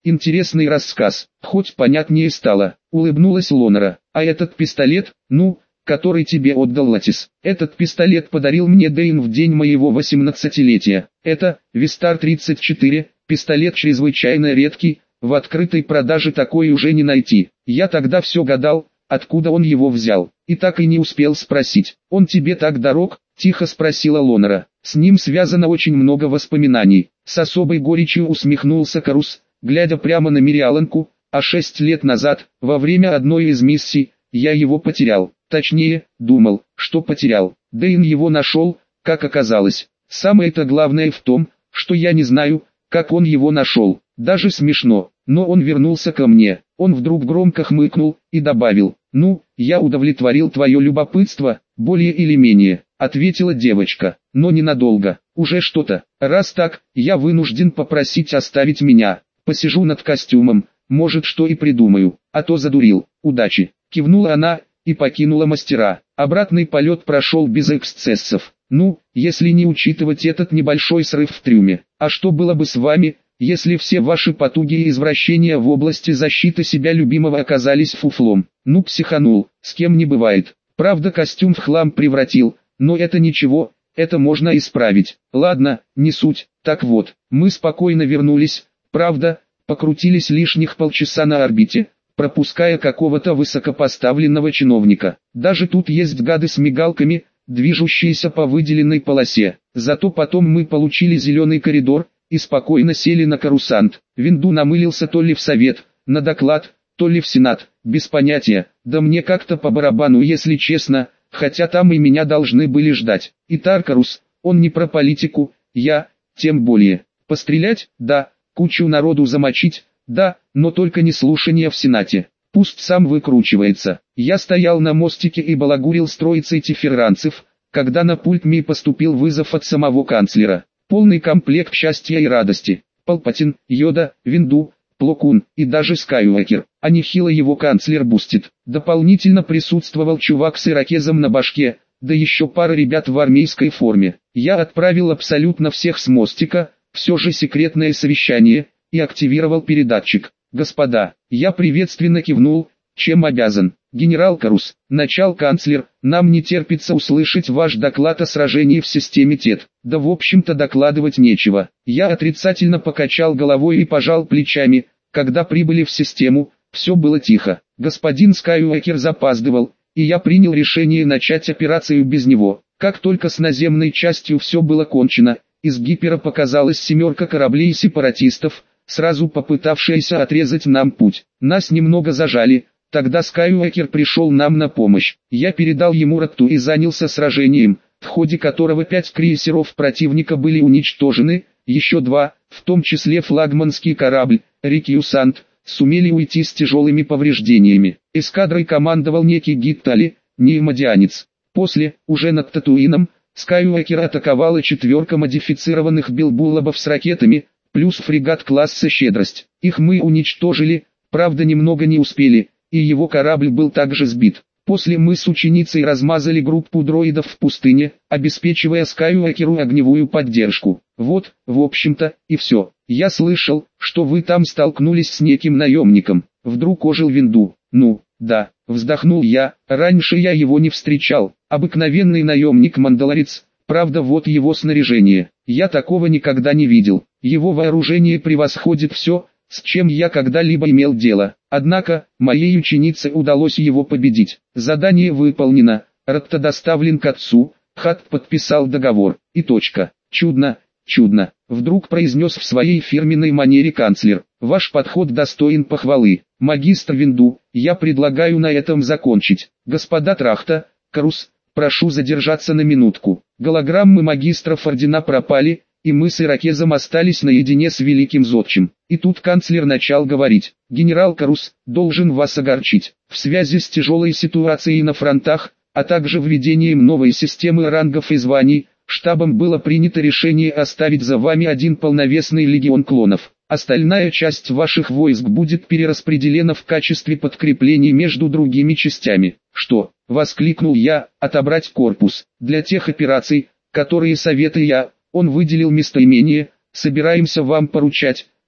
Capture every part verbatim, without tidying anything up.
интересный рассказ, хоть понятнее стало, улыбнулась Лонера. А этот пистолет, ну, который тебе отдал Латис. Этот пистолет подарил мне Дэйн в день моего восемнадцатилетия. Это, Вистар тридцать четыре, пистолет чрезвычайно редкий, в открытой продаже такой уже не найти. Я тогда все гадал, откуда он его взял, и так и не успел спросить. «Он тебе так дорог?» – тихо спросила Лонера. «С ним связано очень много воспоминаний». С особой горечью усмехнулся Карус, глядя прямо на Мириаланку, а шесть лет назад, во время одной из миссий, я его потерял. Точнее, думал, что потерял. Дэйн его нашел, как оказалось. Самое-то главное в том, что я не знаю, как он его нашел. Даже смешно, но он вернулся ко мне. Он вдруг громко хмыкнул и добавил: «Ну, я удовлетворил твое любопытство, более или менее», — ответила девочка, — «но ненадолго, уже что-то. Раз так, я вынужден попросить оставить меня. Посижу над костюмом, может что и придумаю, а то задурил. Удачи», — кивнула она и покинула мастера. Обратный полет прошел без эксцессов. Ну, если не учитывать этот небольшой срыв в трюме. А что было бы с вами, если все ваши потуги и извращения в области защиты себя любимого оказались фуфлом? Ну, психанул, с кем не бывает. Правда, костюм в хлам превратил, но это ничего, это можно исправить. Ладно, не суть. Так вот, мы спокойно вернулись, правда, покрутились лишних полчаса на орбите, пропуская какого-то высокопоставленного чиновника. Даже тут есть гады с мигалками, движущиеся по выделенной полосе. Зато потом мы получили зеленый коридор и спокойно сели на карусант. Винду намылился то ли в совет, на доклад, то ли в сенат, без понятия. Да мне как-то по барабану, если честно, хотя там и меня должны были ждать. И Таркарус, он не про политику, я, тем более. Пострелять, да, кучу народу замочить, да, но только не слушание в Сенате. Пусть сам выкручивается. Я стоял на мостике и балагурил с троицей тиферранцев, когда на пульт ми поступил вызов от самого канцлера. Полный комплект счастья и радости. Палпатин, Йода, Винду, Пло Кун и даже Скайуокер. А нехило его канцлер бустит. Дополнительно присутствовал чувак с ирокезом на башке, да еще пара ребят в армейской форме. Я отправил абсолютно всех с мостика, все же секретное совещание, и активировал передатчик. «Господа», я приветственно кивнул, чем обязан. «Генерал Карус, начал-канцлер, нам не терпится услышать ваш доклад о сражении в системе ТЕТ». Да в общем-то докладывать нечего. Я отрицательно покачал головой и пожал плечами. Когда прибыли в систему, все было тихо. Господин Скайуокер запаздывал, и я принял решение начать операцию без него. Как только с наземной частью все было кончено, из гипера показалась семерка кораблей сепаратистов, сразу попытавшаяся отрезать нам путь. Нас немного зажали, тогда Скайуокер пришел нам на помощь. Я передал ему роту и занялся сражением, в ходе которого пять крейсеров противника были уничтожены, еще два, в том числе флагманский корабль, Рикьюсант, сумели уйти с тяжелыми повреждениями. Эскадрой командовал некий Гиттали, неимодианец. После, уже над Татуином, Скайуокер атаковала четверка модифицированных билбуллобов с ракетами, плюс фрегат класса «Щедрость». Их мы уничтожили, правда немного не успели, и его корабль был также сбит. После мы с ученицей размазали группу дроидов в пустыне, обеспечивая Скайуокеру огневую поддержку. Вот, в общем-то, и все. Я слышал, что вы там столкнулись с неким наемником. Вдруг ожил Винду. Ну, да, вздохнул я, раньше я его не встречал. Обыкновенный наемник-мандалорец. Правда, вот его снаряжение. Я такого никогда не видел. Его вооружение превосходит все, с чем я когда-либо имел дело. Однако, моей ученице удалось его победить. Задание выполнено, Ратта доставлен к отцу, Хат подписал договор. И точка. Чудно, чудно. Вдруг произнес в своей фирменной манере канцлер. Ваш подход достоин похвалы. Магистр Винду, я предлагаю на этом закончить. Господа Трахта, Карус, прошу задержаться на минутку. Голограммы магистров ордена пропали, и мы с Ирокезом остались наедине с великим зодчим. И тут канцлер начал говорить. «Генерал Карус, должен вас огорчить. В связи с тяжелой ситуацией на фронтах, а также введением новой системы рангов и званий, штабом было принято решение оставить за вами один полновесный легион клонов. Остальная часть ваших войск будет перераспределена в качестве подкреплений между другими частями». «Что?» — воскликнул я, «отобрать корпус. Для тех операций, которые советую я». Он выделил местоимение, собираемся вам поручать,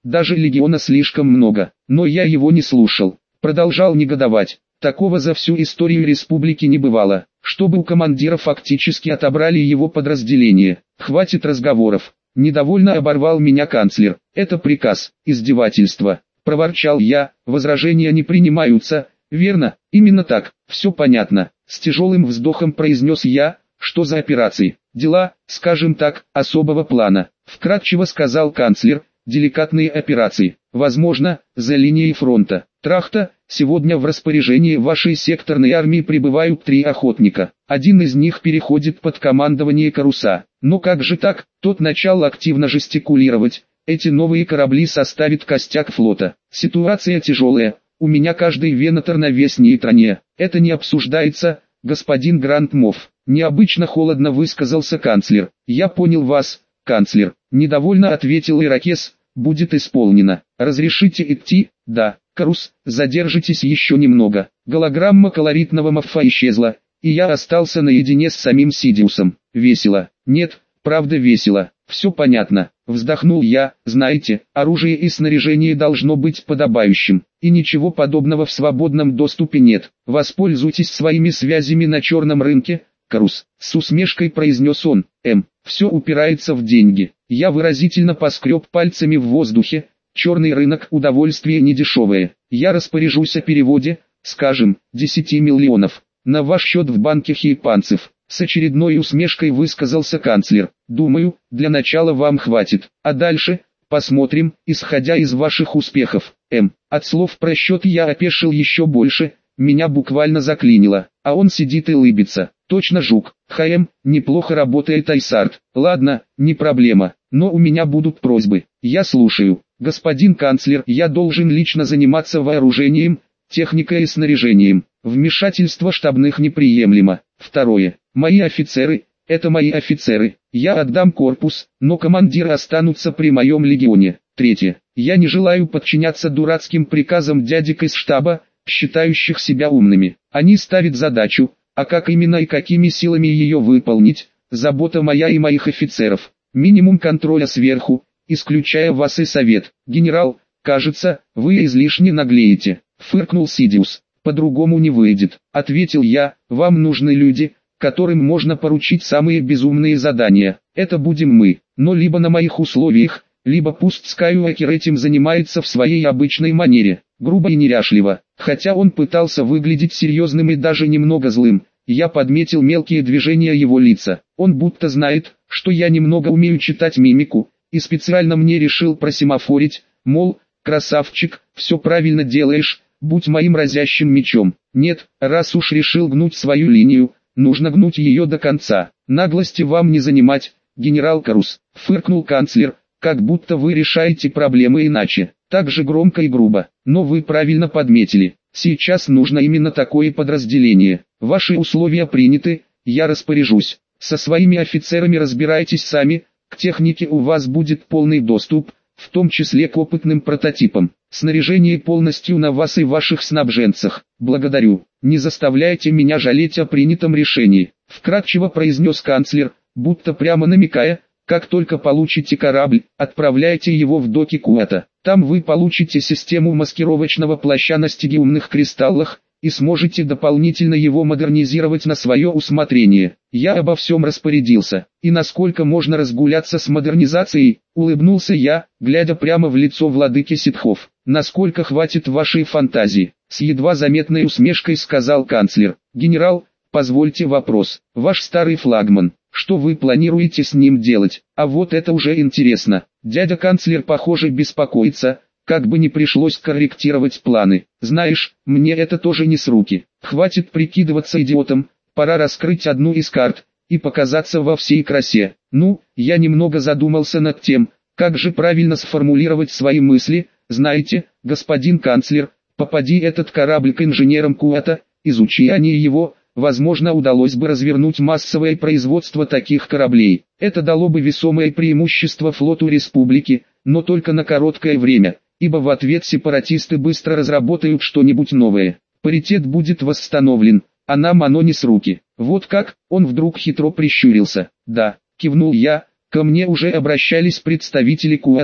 даже легиона слишком много. Но я его не слушал, продолжал негодовать. Такого за всю историю республики не бывало, чтобы у командира фактически отобрали его подразделение. Хватит разговоров. Недовольно оборвал меня канцлер. Это приказ, издевательство. Проворчал я, возражения не принимаются. Верно, именно так, все понятно. С тяжелым вздохом произнес я. Что за операции? Дела, скажем так, особого плана. Вкратчиво сказал канцлер. Деликатные операции. Возможно, за линией фронта. Трахта, сегодня в распоряжении вашей секторной армии прибывают три охотника. Один из них переходит под командование Каруса. Но как же так? Тот начал активно жестикулировать. Эти новые корабли составят костяк флота. Ситуация тяжелая. У меня каждый венатор на вес нейтроне. Это не обсуждается, господин Грандмофф. Необычно холодно высказался канцлер. Я понял вас, канцлер. Недовольно ответил Иракес. Будет исполнено. Разрешите идти? Да. Карус, задержитесь еще немного. Голограмма колоритного Моффа исчезла, и я остался наедине с самим Сидиусом. Весело. Нет, правда весело. Все понятно. Вздохнул я. Знаете, оружие и снаряжение должно быть подобающим, и ничего подобного в свободном доступе нет. Воспользуйтесь своими связями на черном рынке, Карус. С усмешкой произнес он. М. Все упирается в деньги. Я выразительно поскреб пальцами в воздухе. Черный рынок – удовольствие недешевое. Я распоряжусь о переводе, скажем, десяти миллионов, на ваш счет в банке Хейпанцев. С очередной усмешкой высказался канцлер. Думаю, для начала вам хватит, а дальше, посмотрим, исходя из ваших успехов. М. От слов про счет я опешил еще больше, меня буквально заклинило, а он сидит и улыбится. Точно жук. ХМ, неплохо работает Айсарт. Ладно, не проблема, но у меня будут просьбы. Я слушаю. Господин канцлер, я должен лично заниматься вооружением, техникой и снаряжением. Вмешательство штабных неприемлемо. Второе. Мои офицеры, это мои офицеры. Я отдам корпус, но командиры останутся при моем легионе. Третье. Я не желаю подчиняться дурацким приказам дядек из штаба, считающих себя умными. Они ставят задачу, а как именно и какими силами ее выполнить, забота моя и моих офицеров. Минимум контроля сверху, исключая вас и совет. Генерал, кажется, вы излишне наглеете. Фыркнул Сидиус. По-другому не выйдет, ответил я. Вам нужны люди, которым можно поручить самые безумные задания. Это будем мы, но либо на моих условиях, либо пусть Скайуокер этим занимается в своей обычной манере, грубо и неряшливо. Хотя он пытался выглядеть серьезным и даже немного злым, я подметил мелкие движения его лица. Он будто знает, что я немного умею читать мимику, и специально мне решил просемафорить, мол, красавчик, все правильно делаешь, будь моим разящим мечом. Нет, раз уж решил гнуть свою линию, нужно гнуть ее до конца. Наглости вам не занимать, генерал Карус, фыркнул канцлер, как будто вы решаете проблемы иначе, так же громко и грубо. Но вы правильно подметили, сейчас нужно именно такое подразделение. Ваши условия приняты, я распоряжусь. Со своими офицерами разбирайтесь сами, к технике у вас будет полный доступ, в том числе к опытным прототипам. Снаряжение полностью на вас и ваших снабженцах. Благодарю. Не заставляйте меня жалеть о принятом решении, вкратчиво произнес канцлер, будто прямо намекая, как только получите корабль, отправляйте его в доки Куэта. Там вы получите систему маскировочного плаща на стигиумных кристаллах, и сможете дополнительно его модернизировать на свое усмотрение. Я обо всем распорядился, и насколько можно разгуляться с модернизацией, улыбнулся я, глядя прямо в лицо владыки ситхов. Насколько хватит вашей фантазии, с едва заметной усмешкой сказал канцлер. Генерал, позвольте вопрос, ваш старый флагман, что вы планируете с ним делать? А вот это уже интересно. Дядя канцлер, похоже, беспокоится, как бы не пришлось корректировать планы. Знаешь, мне это тоже не с руки. Хватит прикидываться идиотом, пора раскрыть одну из карт и показаться во всей красе. Ну, я немного задумался над тем, как же правильно сформулировать свои мысли. Знаете, господин канцлер, попади этот корабль к инженерам Куэта, изучи они его, возможно, удалось бы развернуть массовое производство таких кораблей. Это дало бы весомое преимущество флоту республики, но только на короткое время, ибо в ответ сепаратисты быстро разработают что-нибудь новое. Паритет будет восстановлен, а нам оно не с руки. Вот как, он вдруг хитро прищурился. Да, кивнул я, ко мне уже обращались представители Куэта,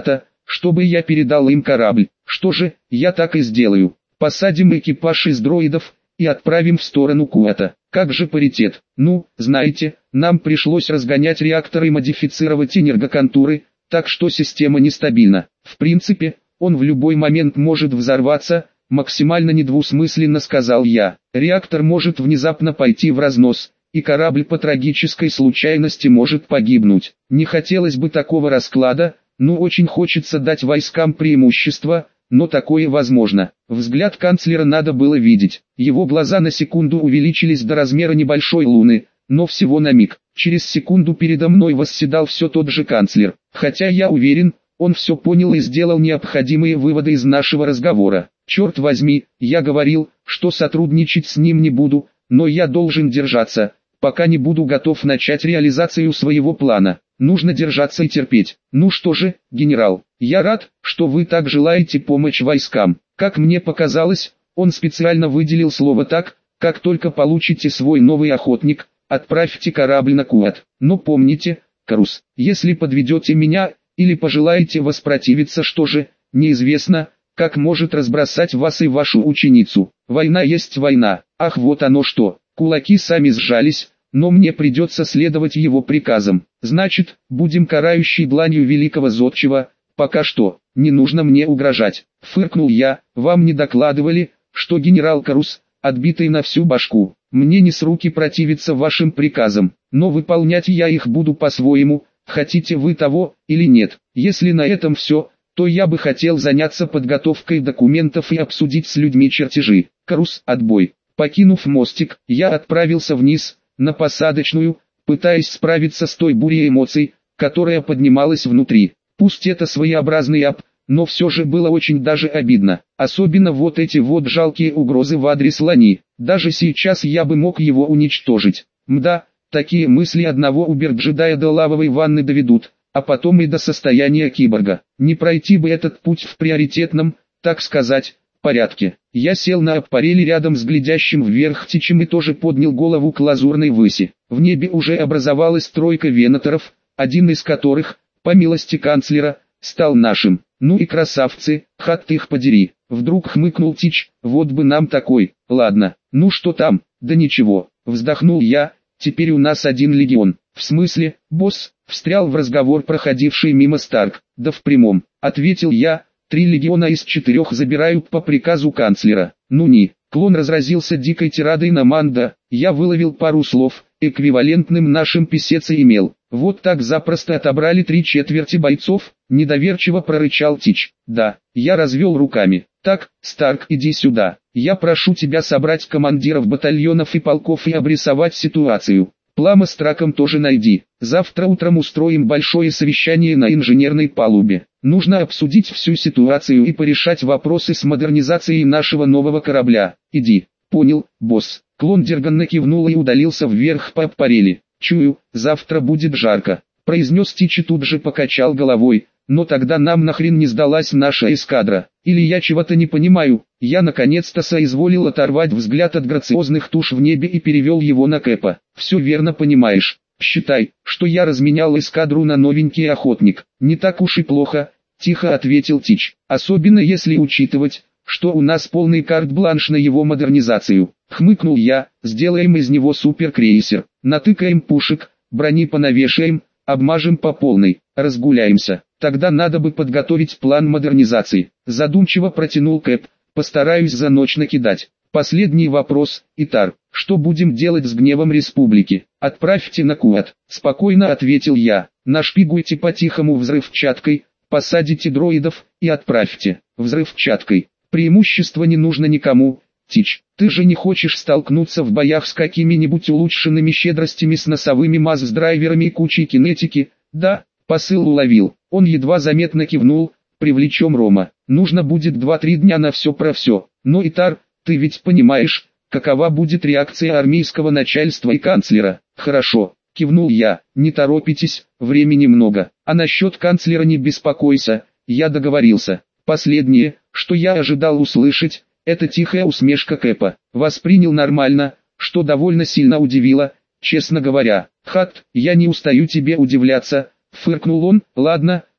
чтобы я передал им корабль. Что же, я так и сделаю. Посадим экипаж из дроидов и отправим в сторону Куэта. Как же паритет? Ну, знаете, нам пришлось разгонять реакторы и модифицировать энергоконтуры, так что система нестабильна. В принципе, он в любой момент может взорваться, максимально недвусмысленно сказал я. Реактор может внезапно пойти в разнос, и корабль по трагической случайности может погибнуть. Не хотелось бы такого расклада, но очень хочется дать войскам преимущество, но такое возможно. Взгляд канцлера надо было видеть. Его глаза на секунду увеличились до размера небольшой луны, но всего на миг. Через секунду передо мной восседал все тот же канцлер. Хотя я уверен, он все понял и сделал необходимые выводы из нашего разговора. Черт возьми, я говорил, что сотрудничать с ним не буду, но я должен держаться, пока не буду готов начать реализацию своего плана. Нужно держаться и терпеть. Ну что же, генерал, я рад, что вы так желаете помочь войскам. Как мне показалось, он специально выделил слово «так», как только получите свой новый охотник, отправьте корабль на Куэт. Но помните, Карус, если подведете меня, или пожелаете воспротивиться, что же, неизвестно, как может разбросать вас и вашу ученицу. Война есть война. Ах, вот оно что. Кулаки сами сжались, но мне придется следовать его приказам. Значит, будем карающей дланью великого зодчего. Пока что, не нужно мне угрожать. Фыркнул я. Вам не докладывали, что генерал Карус, отбитый на всю башку. Мне не с руки противиться вашим приказам, но выполнять я их буду по-своему, хотите вы того или нет. Если на этом все, то я бы хотел заняться подготовкой документов и обсудить с людьми чертежи. Карус, отбой. Покинув мостик, я отправился вниз, на посадочную, пытаясь справиться с той бурей эмоций, которая поднималась внутри. Пусть это своеобразный ап, но все же было очень даже обидно. Особенно вот эти вот жалкие угрозы в адрес Лани. Даже сейчас я бы мог его уничтожить. Мда, такие мысли одного убер-джедая до лавовой ванны доведут, а потом и до состояния киборга. Не пройти бы этот путь в приоритетном, так сказать, порядке. Я сел на аппарели рядом с глядящим вверх Тичем и тоже поднял голову к лазурной выси. В небе уже образовалась тройка венаторов, один из которых, по милости канцлера, стал нашим. Ну и красавцы, хат их подери. Вдруг хмыкнул Тич, вот бы нам такой. Ладно, ну что там, да ничего. Вздохнул я, теперь у нас один легион. В смысле, босс, встрял в разговор проходивший мимо Старк. Да в прямом, ответил я, три легиона из четырех забирают по приказу канцлера. Ну не, клон разразился дикой тирадой на Манда. Я выловил пару слов, эквивалентным нашим писец и имел. Вот так запросто отобрали три четверти бойцов, недоверчиво прорычал Тич. Да, я развел руками. Так, Старк, иди сюда. Я прошу тебя собрать командиров батальонов и полков и обрисовать ситуацию. Плама с Траком тоже найди. Завтра утром устроим большое совещание на инженерной палубе. Нужно обсудить всю ситуацию и порешать вопросы с модернизацией нашего нового корабля. Иди. Понял, босс. Клон Дерганно кивнул и удалился вверх по аппарели. Чую, завтра будет жарко, произнес Тич и тут же покачал головой. Но тогда нам нахрен не сдалась наша эскадра. Или я чего-то не понимаю. Я наконец-то соизволил оторвать взгляд от грациозных туш в небе и перевел его на Кэпа. Все верно понимаешь. Считай, что я разменял эскадру на новенький охотник. Не так уж и плохо, тихо ответил Тич. Особенно если учитывать, что у нас полный карт-бланш на его модернизацию. Хмыкнул я, сделаем из него суперкрейсер. Натыкаем пушек, брони понавешаем, обмажем по полной, разгуляемся. Тогда надо бы подготовить план модернизации. Задумчиво протянул Кэп, постараюсь за ночь накидать. Последний вопрос, Итар, что будем делать с гневом республики? Отправьте на Куэт. Спокойно ответил я. Нашпигуйте по-тихому взрывчаткой, посадите дроидов и отправьте. Взрывчаткой. Преимущество не нужно никому. Тич, ты же не хочешь столкнуться в боях с какими-нибудь улучшенными щедростями с носовыми мазс-драйверами и кучей кинетики? Да, посыл уловил. Он едва заметно кивнул. Привлечем Рома. Нужно будет два-три дня на все про все. Но, Итар, ты ведь понимаешь, какова будет реакция армейского начальства и канцлера? Хорошо, кивнул я. Не торопитесь, времени много. А насчет канцлера не беспокойся, я договорился. Последнее, что я ожидал услышать, это тихая усмешка Кэпа. Воспринял нормально, что довольно сильно удивило, честно говоря. Хат, я не устаю тебе удивляться, фыркнул он. Ладно,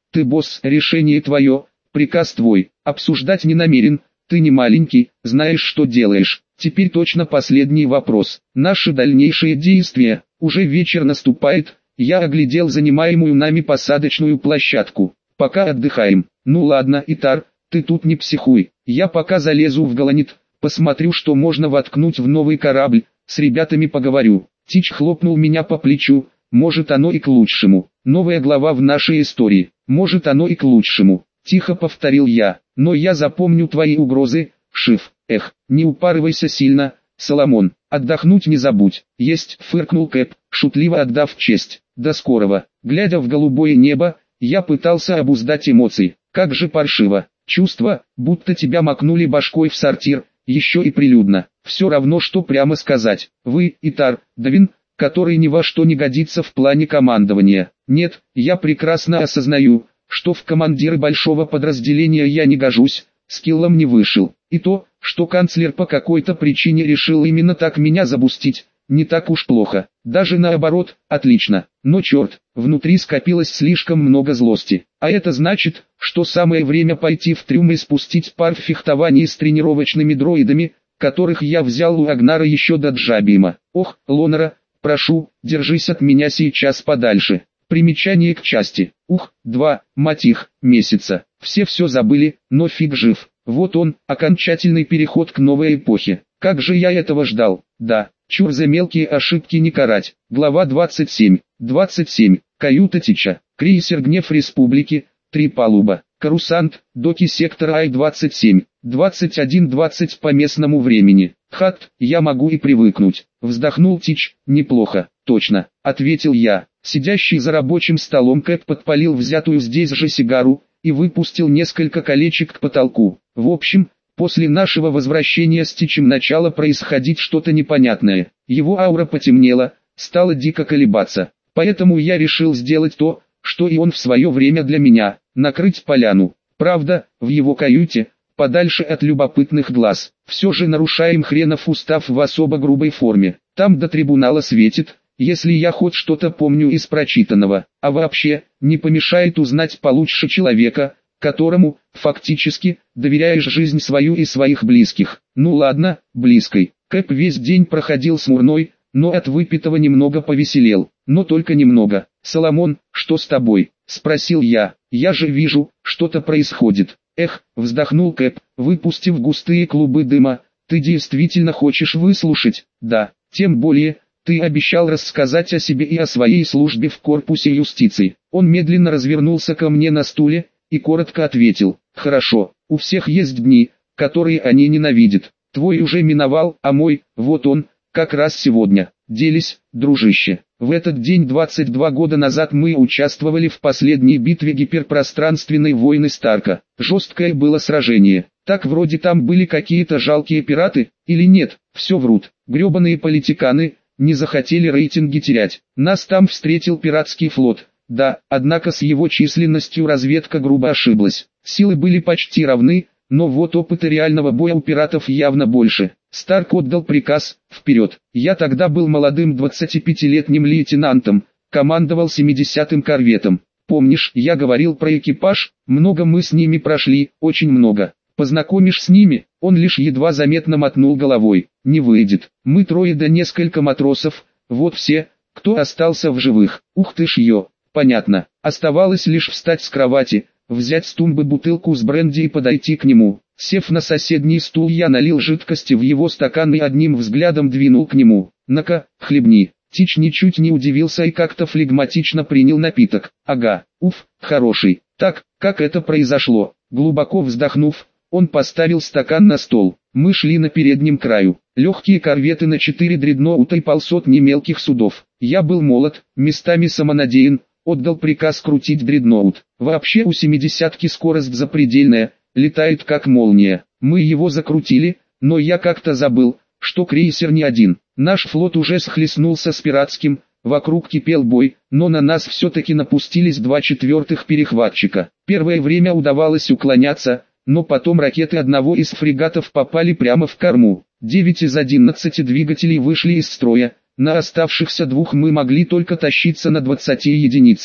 Ты босс, решение твое, приказ твой, обсуждать не намерен, ты не маленький, знаешь, что делаешь. Теперь точно последний вопрос. Наши дальнейшие действия, уже вечер наступает, я оглядел занимаемую нами посадочную площадку. Пока отдыхаем. Ну ладно, Итар, ты тут не психуй, я пока залезу в Галанит, посмотрю, что можно воткнуть в новый корабль, с ребятами поговорю. Тич хлопнул меня по плечу, может оно и к лучшему. Новая глава в нашей истории, может оно и к лучшему. Тихо повторил я, но я запомню твои угрозы, Шиф. Эх, не упарывайся сильно, Соломон, отдохнуть не забудь. Есть, фыркнул Кэп, шутливо отдав честь. До скорого. Глядя в голубое небо, я пытался обуздать эмоции. Как же паршиво. Чувство, будто тебя макнули башкой в сортир, еще и прилюдно. Все равно, что прямо сказать. Вы, Итар, Давин, который ни во что не годится в плане командования. Нет, я прекрасно осознаю, что в командиры большого подразделения я не гожусь, скиллом не вышел. И то, что канцлер по какой-то причине решил именно так меня забустить, не так уж плохо. Даже наоборот, отлично. Но черт, внутри скопилось слишком много злости. А это значит, что самое время пойти в трюм и спустить пар в фехтовании с тренировочными дроидами, которых я взял у Агнара еще до Джабима. Ох, Лонера, прошу, держись от меня сейчас подальше. Примечание к части. Ух, два, мать их, месяца. Все все забыли, но фиг жив. Вот он, окончательный переход к новой эпохе. Как же я этого ждал. Да, чур за мелкие ошибки не карать. Глава двадцать семь. двадцать семь. Каюта Тича. Крейсер Гнев Республики. Три палуба. Карусант. Доки сектора Ай двадцать семь. двадцать один двадцать по местному времени. Хат, я могу и привыкнуть. Вздохнул Тич. Неплохо. Точно, ответил я. Сидящий за рабочим столом Кэп подпалил взятую здесь же сигару и выпустил несколько колечек к потолку. В общем, после нашего возвращения с Тичем начало происходить что-то непонятное. Его аура потемнела, стала дико колебаться. Поэтому я решил сделать то, что и он в свое время для меня, накрыть поляну. Правда, в его каюте, подальше от любопытных глаз, все же нарушаем хренов устав в особо грубой форме. Там до трибунала светит, если я хоть что-то помню из прочитанного. А вообще, не помешает узнать получше человека, которому, фактически, доверяешь жизнь свою и своих близких. Ну ладно, близкой. Кэп весь день проходил смурной, но от выпитого немного повеселел. Но только немного. «Соломон, что с тобой?» – спросил я. «Я же вижу, что-то происходит». «Эх», – вздохнул Кэп, выпустив густые клубы дыма. «Ты действительно хочешь выслушать?» «Да, тем более, ты обещал рассказать о себе и о своей службе в корпусе юстиции». Он медленно развернулся ко мне на стуле и коротко ответил: «Хорошо, у всех есть дни, которые они ненавидят. Твой уже миновал, а мой, вот он, как раз сегодня. Делись, дружище. В этот день двадцать два года назад мы участвовали в последней битве гиперпространственной войны Старка. Жесткое было сражение. Так вроде там были какие-то жалкие пираты, или нет, все врут. Гребаные политиканы не захотели рейтинги терять. Нас там встретил пиратский флот. Да, однако с его численностью разведка грубо ошиблась. Силы были почти равны, но вот опыта реального боя у пиратов явно больше. Старк отдал приказ: вперед. Я тогда был молодым двадцатипятилетним лейтенантом, командовал семидесятым корветом. Помнишь, я говорил про экипаж? Много мы с ними прошли, очень много. Познакомишь с ними? Он лишь едва заметно мотнул головой. Не выйдет. Мы трое да несколько матросов, вот все, кто остался в живых. Ух ты ж ё. Понятно. Оставалось лишь встать с кровати, взять с тумбы бутылку с бренди и подойти к нему. Сев на соседний стул, я налил жидкости в его стакан и одним взглядом двинул к нему. «На-ка, хлебни». Тич ничуть не удивился и как-то флегматично принял напиток. «Ага, уф, хороший. Так, как это произошло?» Глубоко вздохнув, он поставил стакан на стол. Мы шли на переднем краю. Легкие корветы на четыре дредноута и полсотни мелких судов. Я был молод, местами самонадеян, отдал приказ крутить дредноут. Вообще у семидесятки скорость запредельная, летает как молния. Мы его закрутили, но я как-то забыл, что крейсер не один. Наш флот уже схлестнулся с пиратским, вокруг кипел бой, но на нас все-таки напустились два четвертых перехватчика. Первое время удавалось уклоняться, но потом ракеты одного из фрегатов попали прямо в корму. Девять из одиннадцати двигателей вышли из строя. На оставшихся двух мы могли только тащиться на двадцати единицах.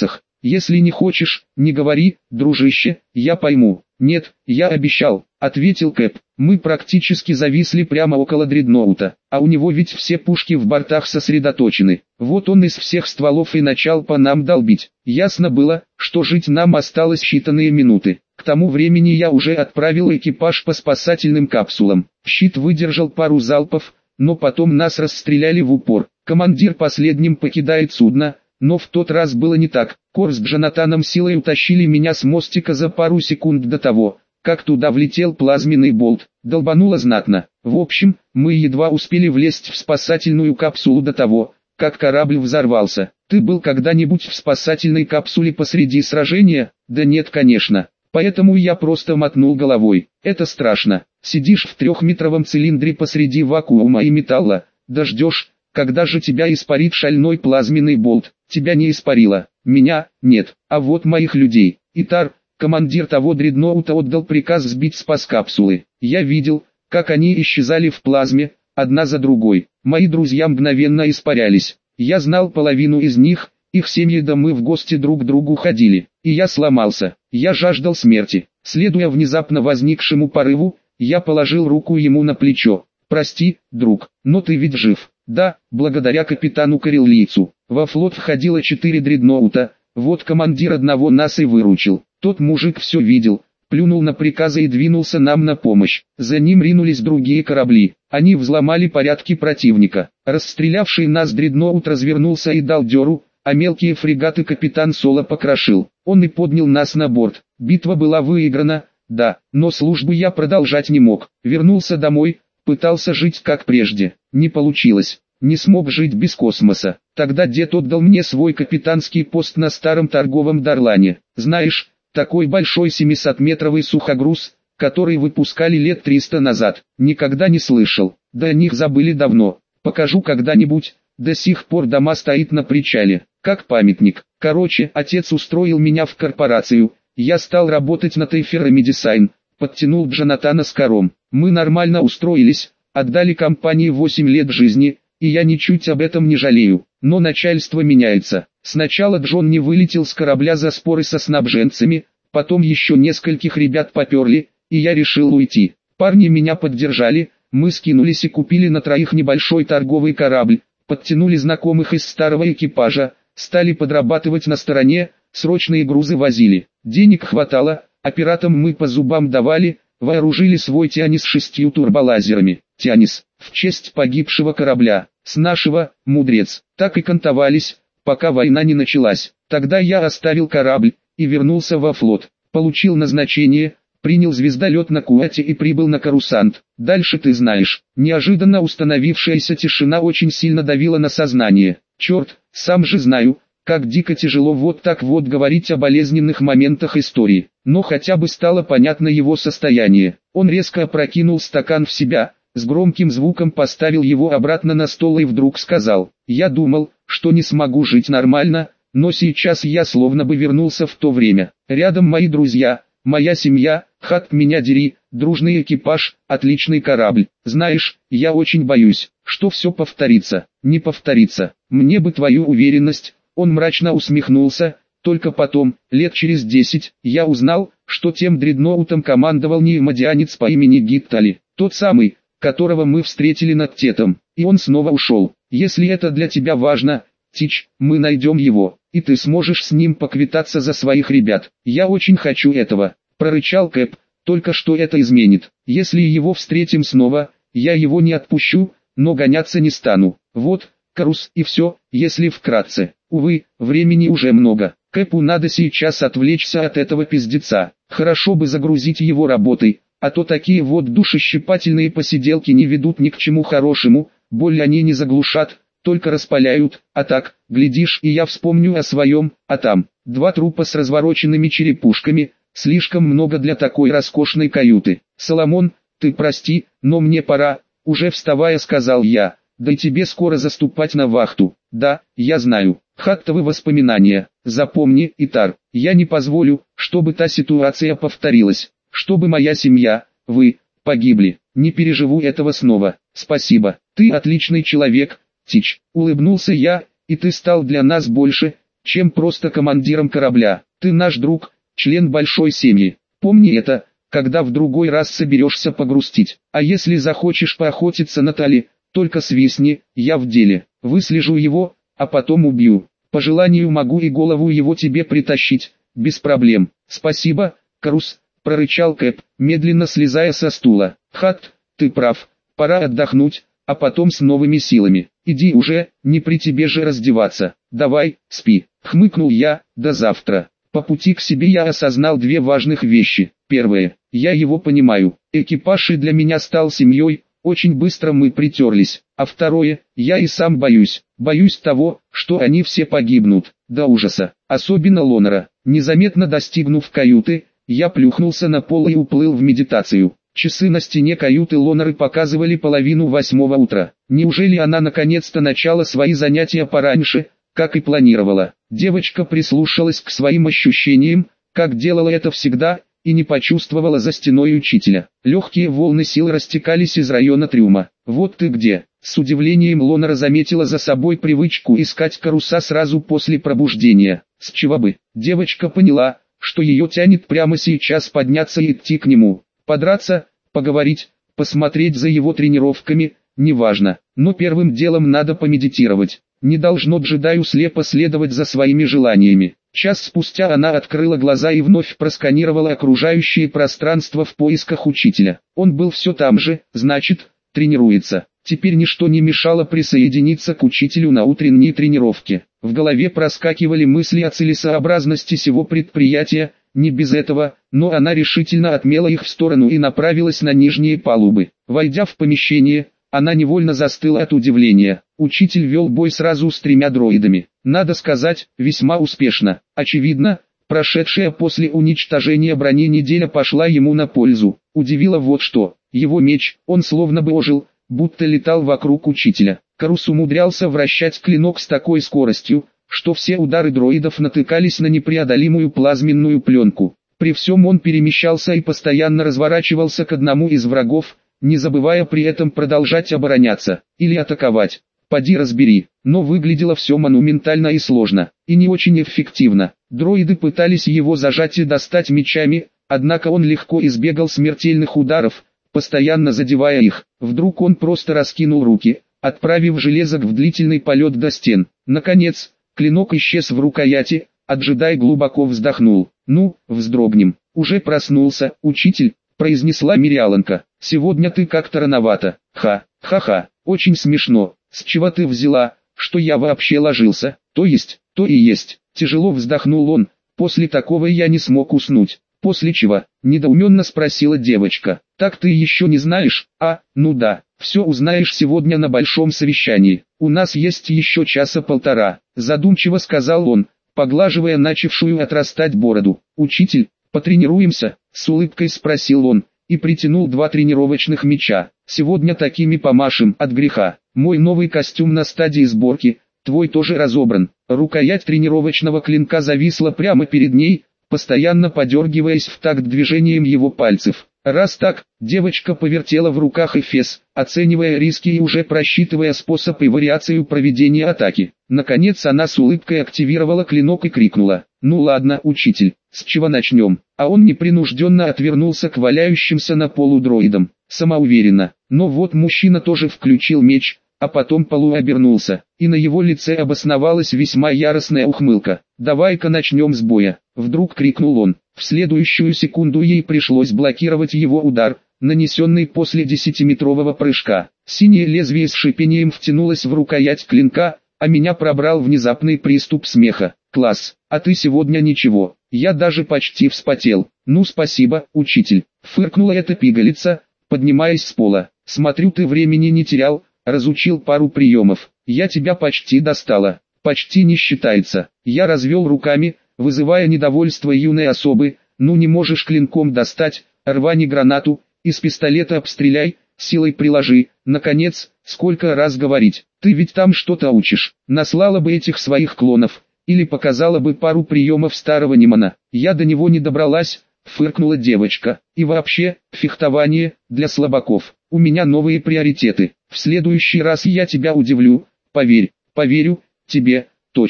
Если не хочешь, не говори, дружище, я пойму. Нет, я обещал, ответил Кэп. Мы практически зависли прямо около дредноута, а у него ведь все пушки в бортах сосредоточены. Вот он из всех стволов и начал по нам долбить. Ясно было, что жить нам осталось считанные минуты. К тому времени я уже отправил экипаж по спасательным капсулам. Щит выдержал пару залпов, но потом нас расстреляли в упор. Командир последним покидает судно, но в тот раз было не так. Кор с Джонатаном силой утащили меня с мостика за пару секунд до того, как туда влетел плазменный болт. Долбануло знатно. В общем, мы едва успели влезть в спасательную капсулу до того, как корабль взорвался. Ты был когда-нибудь в спасательной капсуле посреди сражения? Да нет, конечно. Поэтому я просто мотнул головой. Это страшно. Сидишь в трехметровом цилиндре посреди вакуума и металла, да ждешь, когда же тебя испарит шальной плазменный болт. Тебя не испарило, меня – нет, а вот моих людей. Итар, командир того дредноута, отдал приказ сбить спас-капсулы. Я видел, как они исчезали в плазме, одна за другой. Мои друзья мгновенно испарялись. Я знал половину из них, их семьи, да мы в гости друг к другу ходили. И я сломался, я жаждал смерти. Следуя внезапно возникшему порыву, я положил руку ему на плечо. «Прости, друг, но ты ведь жив». «Да, благодаря капитану Кореллийцу. Во флот входило четыре дредноута, вот командир одного нас и выручил. Тот мужик все видел, плюнул на приказы и двинулся нам на помощь. За ним ринулись другие корабли, они взломали порядки противника. Расстрелявший нас дредноут развернулся и дал дёру, а мелкие фрегаты капитан Соло покрошил. Он и поднял нас на борт. Битва была выиграна, да, но службу я продолжать не мог. Вернулся домой, пытался жить как прежде. Не получилось. Не смог жить без космоса. Тогда дед отдал мне свой капитанский пост на старом торговом Дарлане. Знаешь, такой большой семисотметровый сухогруз, который выпускали лет триста назад. Никогда не слышал. Да о них забыли давно. Покажу когда-нибудь. До сих пор дома стоит на причале, как памятник. Короче, отец устроил меня в корпорацию. Я стал работать на Тейферомедисайн. Подтянул Джонатана с Кором. Мы нормально устроились, отдали компании восемь лет жизни, и я ничуть об этом не жалею. Но начальство меняется. Сначала Джон не вылетел с корабля за споры со снабженцами, потом еще нескольких ребят поперли, и я решил уйти. Парни меня поддержали, мы скинулись и купили на троих небольшой торговый корабль, подтянули знакомых из старого экипажа, стали подрабатывать на стороне, срочные грузы возили. Денег хватало, а пиратам мы по зубам давали, вооружили свой Тианис шестью турболазерами. Тианис, в честь погибшего корабля, с нашего, мудрец. Так и кантовались, пока война не началась. Тогда я оставил корабль и вернулся во флот. Получил назначение, принял звездолет на Куате и прибыл на Корусант. Дальше ты знаешь. Неожиданно установившаяся тишина очень сильно давила на сознание. Черт, сам же знаю, как дико тяжело вот так вот говорить о болезненных моментах истории. Но хотя бы стало понятно его состояние. Он резко опрокинул стакан в себя, с громким звуком поставил его обратно на стол и вдруг сказал: «Я думал, что не смогу жить нормально, но сейчас я словно бы вернулся в то время. Рядом мои друзья, моя семья, хат меня дери, дружный экипаж, отличный корабль. Знаешь, я очень боюсь, что все повторится. Не повторится. Мне бы твою уверенность». Он мрачно усмехнулся. Только потом, лет через десять, я узнал, что тем дредноутом командовал неимодианец по имени Гиттали, тот самый, которого мы встретили над Тетом, и он снова ушел. Если это для тебя важно, Тич, мы найдем его, и ты сможешь с ним поквитаться за своих ребят. Я очень хочу этого, прорычал Кэп, только что это изменит. Если его встретим снова, я его не отпущу, но гоняться не стану. Вот, Карус, и все, если вкратце. Увы, времени уже много. Кэпу надо сейчас отвлечься от этого пиздеца. Хорошо бы загрузить его работой, а то такие вот душещипательные посиделки не ведут ни к чему хорошему, боль они не заглушат, только распаляют, а так, глядишь, и я вспомню о своем, а там, два трупа с развороченными черепушками, слишком много для такой роскошной каюты. Соломон, ты прости, но мне пора, уже вставая сказал я, да и тебе скоро заступать на вахту. Да, я знаю. Хаттовы воспоминания. Запомни, Итар, я не позволю, чтобы та ситуация повторилась, чтобы моя семья, вы, погибли. Не переживу этого снова. Спасибо. Ты отличный человек, Тич. Улыбнулся я, и ты стал для нас больше, чем просто командиром корабля. Ты наш друг, член большой семьи. Помни это, когда в другой раз соберешься погрустить. А если захочешь поохотиться на Тали, только свистни, я в деле. Выслежу его, а потом убью. По желанию могу и голову его тебе притащить, без проблем. Спасибо, Карус, прорычал Кэп, медленно слезая со стула. Хат, ты прав, пора отдохнуть, а потом с новыми силами. Иди уже, не при тебе же раздеваться. Давай, спи. Хмыкнул я, до завтра. По пути к себе я осознал две важных вещи. Первое, я его понимаю. Экипаж и для меня стал семьей, очень быстро мы притерлись. А второе, я и сам боюсь. Боюсь того, что они все погибнут. До ужаса. Особенно Лонера. Незаметно достигнув каюты, я плюхнулся на пол и уплыл в медитацию. Часы на стене каюты Лонеры показывали половину восьмого утра. Неужели она наконец-то начала свои занятия пораньше, как и планировала? Девочка прислушалась к своим ощущениям, как делала это всегда, и не почувствовала за стеной учителя. Легкие волны сил растекались из района трюма. «Вот ты где!» С удивлением Лонера заметила за собой привычку искать Каруса сразу после пробуждения. С чего бы? Девочка поняла, что ее тянет прямо сейчас подняться и идти к нему. Подраться, поговорить, посмотреть за его тренировками, неважно. Но первым делом надо помедитировать. Не должно джедаю слепо следовать за своими желаниями. Час спустя она открыла глаза и вновь просканировала окружающее пространство в поисках учителя. Он был все там же, значит, тренируется. Теперь ничто не мешало присоединиться к учителю на утренней тренировке. В голове проскакивали мысли о целесообразности сего предприятия, не без этого, но она решительно отмела их в сторону и направилась на нижние палубы. Войдя в помещение, она невольно застыла от удивления. Учитель вел бой сразу с тремя дроидами. Надо сказать, весьма успешно. Очевидно, прошедшая после уничтожения брони неделя пошла ему на пользу. Удивило вот что. Его меч, он словно бы ожил, будто летал вокруг учителя. Карус умудрялся вращать клинок с такой скоростью, что все удары дроидов натыкались на непреодолимую плазменную пленку. При всем он перемещался и постоянно разворачивался к одному из врагов, не забывая при этом продолжать обороняться, или атаковать. Поди разбери, но выглядело все монументально и сложно, и не очень эффективно. Дроиды пытались его зажать и достать мечами, однако он легко избегал смертельных ударов, постоянно задевая их. Вдруг он просто раскинул руки, отправив железок в длительный полет до стен. Наконец, клинок исчез в рукояти, а джедай глубоко вздохнул. «Ну, вздрогнем. Уже проснулся, учитель», — произнесла Мириаланка. «Сегодня ты как-то рановато. Ха, ха-ха, очень смешно. С чего ты взяла, что я вообще ложился? То есть, то и есть». Тяжело вздохнул он. «После такого я не смог уснуть». «После чего?» — недоуменно спросила девочка. «Так ты еще не знаешь?» «А, ну да, все узнаешь сегодня на большом совещании. У нас есть еще часа полтора», — задумчиво сказал он, поглаживая начавшую отрастать бороду. «Учитель, потренируемся?» — с улыбкой спросил он, и притянул два тренировочных меча. «Сегодня такими помашем от греха. Мой новый костюм на стадии сборки, твой тоже разобран». Рукоять тренировочного клинка зависла прямо перед ней, постоянно подергиваясь в такт движением его пальцев. Раз так, девочка повертела в руках эфес, оценивая риски и уже просчитывая способ и вариацию проведения атаки. Наконец она с улыбкой активировала клинок и крикнула: «Ну ладно, учитель, с чего начнем?» А он непринужденно отвернулся к валяющимся на полу дроидам. Самоуверенно. Но вот мужчина тоже включил меч, а потом полуобернулся, и на его лице обосновалась весьма яростная ухмылка. «Давай-ка начнем с боя!» — вдруг крикнул он. В следующую секунду ей пришлось блокировать его удар, нанесенный после десятиметрового прыжка. Синее лезвие с шипением втянулось в рукоять клинка, а меня пробрал внезапный приступ смеха. «Класс, а ты сегодня ничего, я даже почти вспотел». «Ну спасибо, учитель», — фыркнула эта пигалица, поднимаясь с пола. «Смотрю, ты времени не терял, разучил пару приемов. Я тебя почти достала». «Почти не считается». Я развел руками, вызывая недовольство юной особы. «Ну не можешь клинком достать, рвани гранату, из пистолета обстреляй, силой приложи». Наконец, сколько раз говорить, ты ведь там что-то учишь. Наслала бы этих своих клонов, или показала бы пару приемов старого Нимана. Я до него не добралась, фыркнула девочка. И вообще, фехтование, для слабаков. У меня новые приоритеты. В следующий раз я тебя удивлю, поверь, поверю, тебе, точно.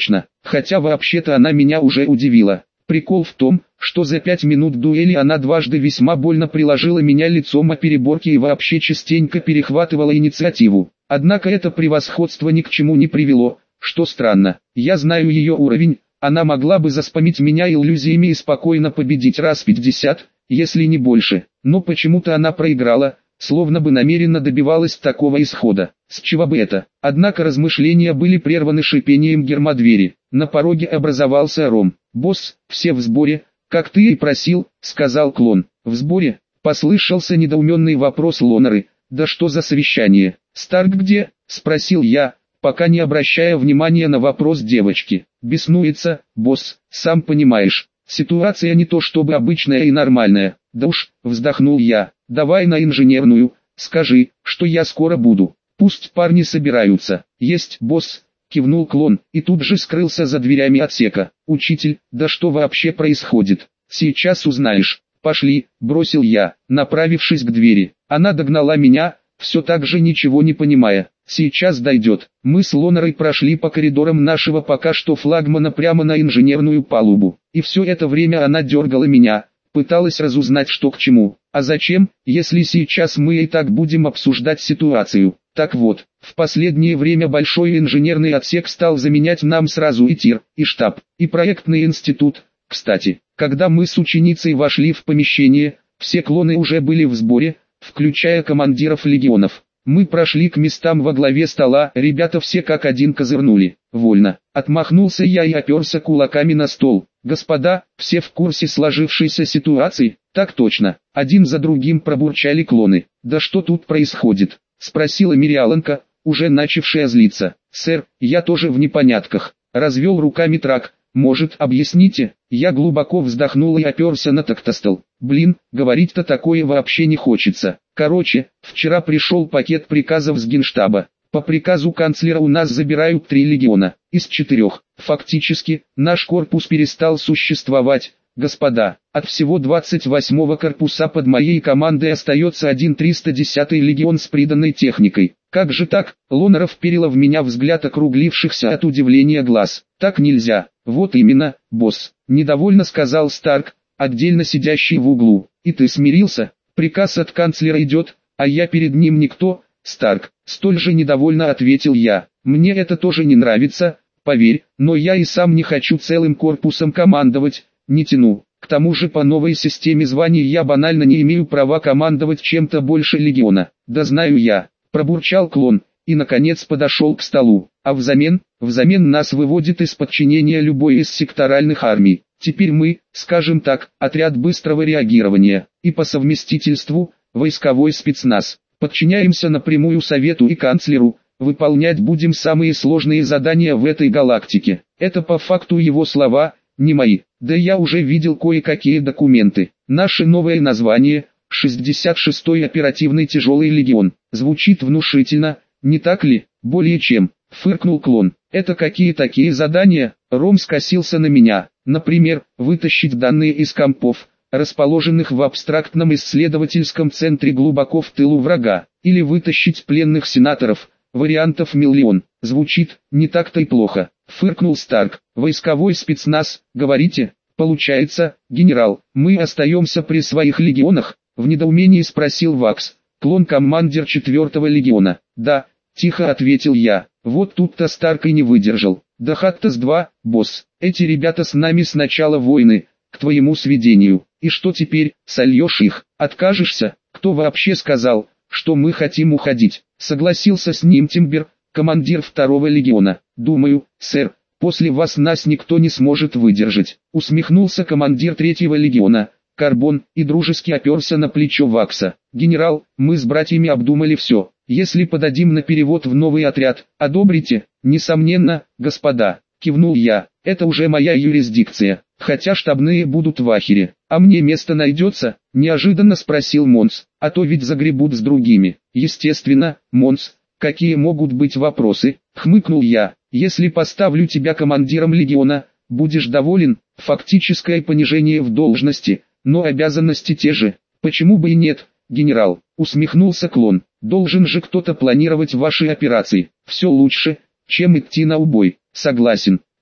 хотя вообще-то она меня уже удивила. Прикол в том, что за пять минут дуэли она дважды весьма больно приложила меня лицом о переборке и вообще частенько перехватывала инициативу. Однако это превосходство ни к чему не привело, что странно. Я знаю ее уровень, она могла бы заспамить меня иллюзиями и спокойно победить раз пятьдесят, если не больше. Но почему-то она проиграла, словно бы намеренно добивалась такого исхода. С чего бы это? Однако размышления были прерваны шипением гермодвери. На пороге образовался Ром. «Босс, все в сборе, как ты и просил», — сказал клон. «В сборе?» — послышался недоуменный вопрос Лонеры. «Да что за совещание? Старк где?» — спросил я, пока не обращая внимания на вопрос девочки. «Беснуется, босс, сам понимаешь. Ситуация не то чтобы обычная и нормальная». «Да уж», — вздохнул я, — «давай на инженерную, скажи, что я скоро буду. Пусть парни собираются». «Есть, босс», — кивнул клон, и тут же скрылся за дверями отсека. «Учитель, да что вообще происходит? Сейчас узнаешь». «Пошли», — бросил я, направившись к двери. Она догнала меня, все так же ничего не понимая. «Сейчас дойдет». Мы с Лонерой прошли по коридорам нашего пока что флагмана прямо на инженерную палубу. И все это время она дергала меня, пыталась разузнать, что к чему. А зачем, если сейчас мы и так будем обсуждать ситуацию? Так вот, в последнее время большой инженерный отсек стал заменять нам сразу и тир, и штаб, и проектный институт. Кстати, когда мы с ученицей вошли в помещение, все клоны уже были в сборе, включая командиров легионов. Мы прошли к местам во главе стола, ребята все как один козырнули. «Вольно», — отмахнулся я и оперся кулаками на стол. «Господа, все в курсе сложившейся ситуации?» «Так точно», — один за другим пробурчали клоны. «Да что тут происходит?» — спросила Мириаланка, уже начавшая злиться. «Сэр, я тоже в непонятках», — развел руками Трак. «Может, объясните?» Я глубоко вздохнул и оперся на тактостол. «Блин, говорить-то такое вообще не хочется. Короче, вчера пришел пакет приказов с Генштаба. По приказу канцлера у нас забирают три легиона, из четырех. Фактически, наш корпус перестал существовать. Господа, от всего двадцать восьмого корпуса под моей командой остается один триста десятый легион с приданной техникой. Как же так?» Лонера вперила в меня взгляд округлившихся от удивления глаз. «Так нельзя». «Вот именно, босс», — недовольно сказал Старк, отдельно сидящий в углу. «И ты смирился? Приказ от канцлера идет, а я перед ним никто?» «Старк», — столь же недовольно ответил я. «Мне это тоже не нравится, поверь, но я и сам не хочу целым корпусом командовать, не тяну. К тому же по новой системе званий я банально не имею права командовать чем-то больше легиона». «Да знаю я», — пробурчал клон, и наконец подошел к столу. «А взамен, взамен нас выводит из подчинения любой из секторальных армий. Теперь мы, скажем так, отряд быстрого реагирования, и по совместительству, войсковой спецназ. Подчиняемся напрямую совету и канцлеру, выполнять будем самые сложные задания в этой галактике». Это по факту его слова, не мои. Да я уже видел кое-какие документы. Наше новое название – шестьдесят шестой оперативный тяжелый легион. Звучит внушительно, не так ли? «Более чем», — фыркнул клон. «Это какие такие задания?» Ром скосился на меня. «Например, вытащить данные из компов, расположенных в абстрактном исследовательском центре глубоко в тылу врага, или вытащить пленных сенаторов, вариантов миллион». «Звучит не так-то и плохо», — фыркнул Старк. «Войсковой спецназ, говорите?» «Получается, генерал, мы остаемся при своих легионах?» — в недоумении спросил Вакс, клон-командир четвертого легиона. «Да», — тихо ответил я. Вот тут-то Старк и не выдержал. «Да Хаттас два, босс, эти ребята с нами с начала войны, к твоему сведению. И что теперь, сольешь их, откажешься?» «Кто вообще сказал, что мы хотим уходить?» — согласился с ним Тимбер, командир второго легиона. «Думаю, сэр, после вас нас никто не сможет выдержать», — усмехнулся командир третьего легиона, Карбон, и дружески оперся на плечо Вакса. «Генерал, мы с братьями обдумали все. Если подадим на перевод в новый отряд, одобрите?» «Несомненно, господа», — кивнул я, — «это уже моя юрисдикция, хотя штабные будут в Ахере. А мне место найдется?» — неожиданно спросил Монс, «а то ведь загребут с другими». «Естественно, Монс, какие могут быть вопросы?» — хмыкнул я. «Если поставлю тебя командиром легиона, будешь доволен?» «Фактическое понижение в должности, но обязанности те же. Почему бы и нет, генерал?» — усмехнулся клон. «Должен же кто-то планировать ваши операции. Все лучше, чем идти на убой». «Согласен»,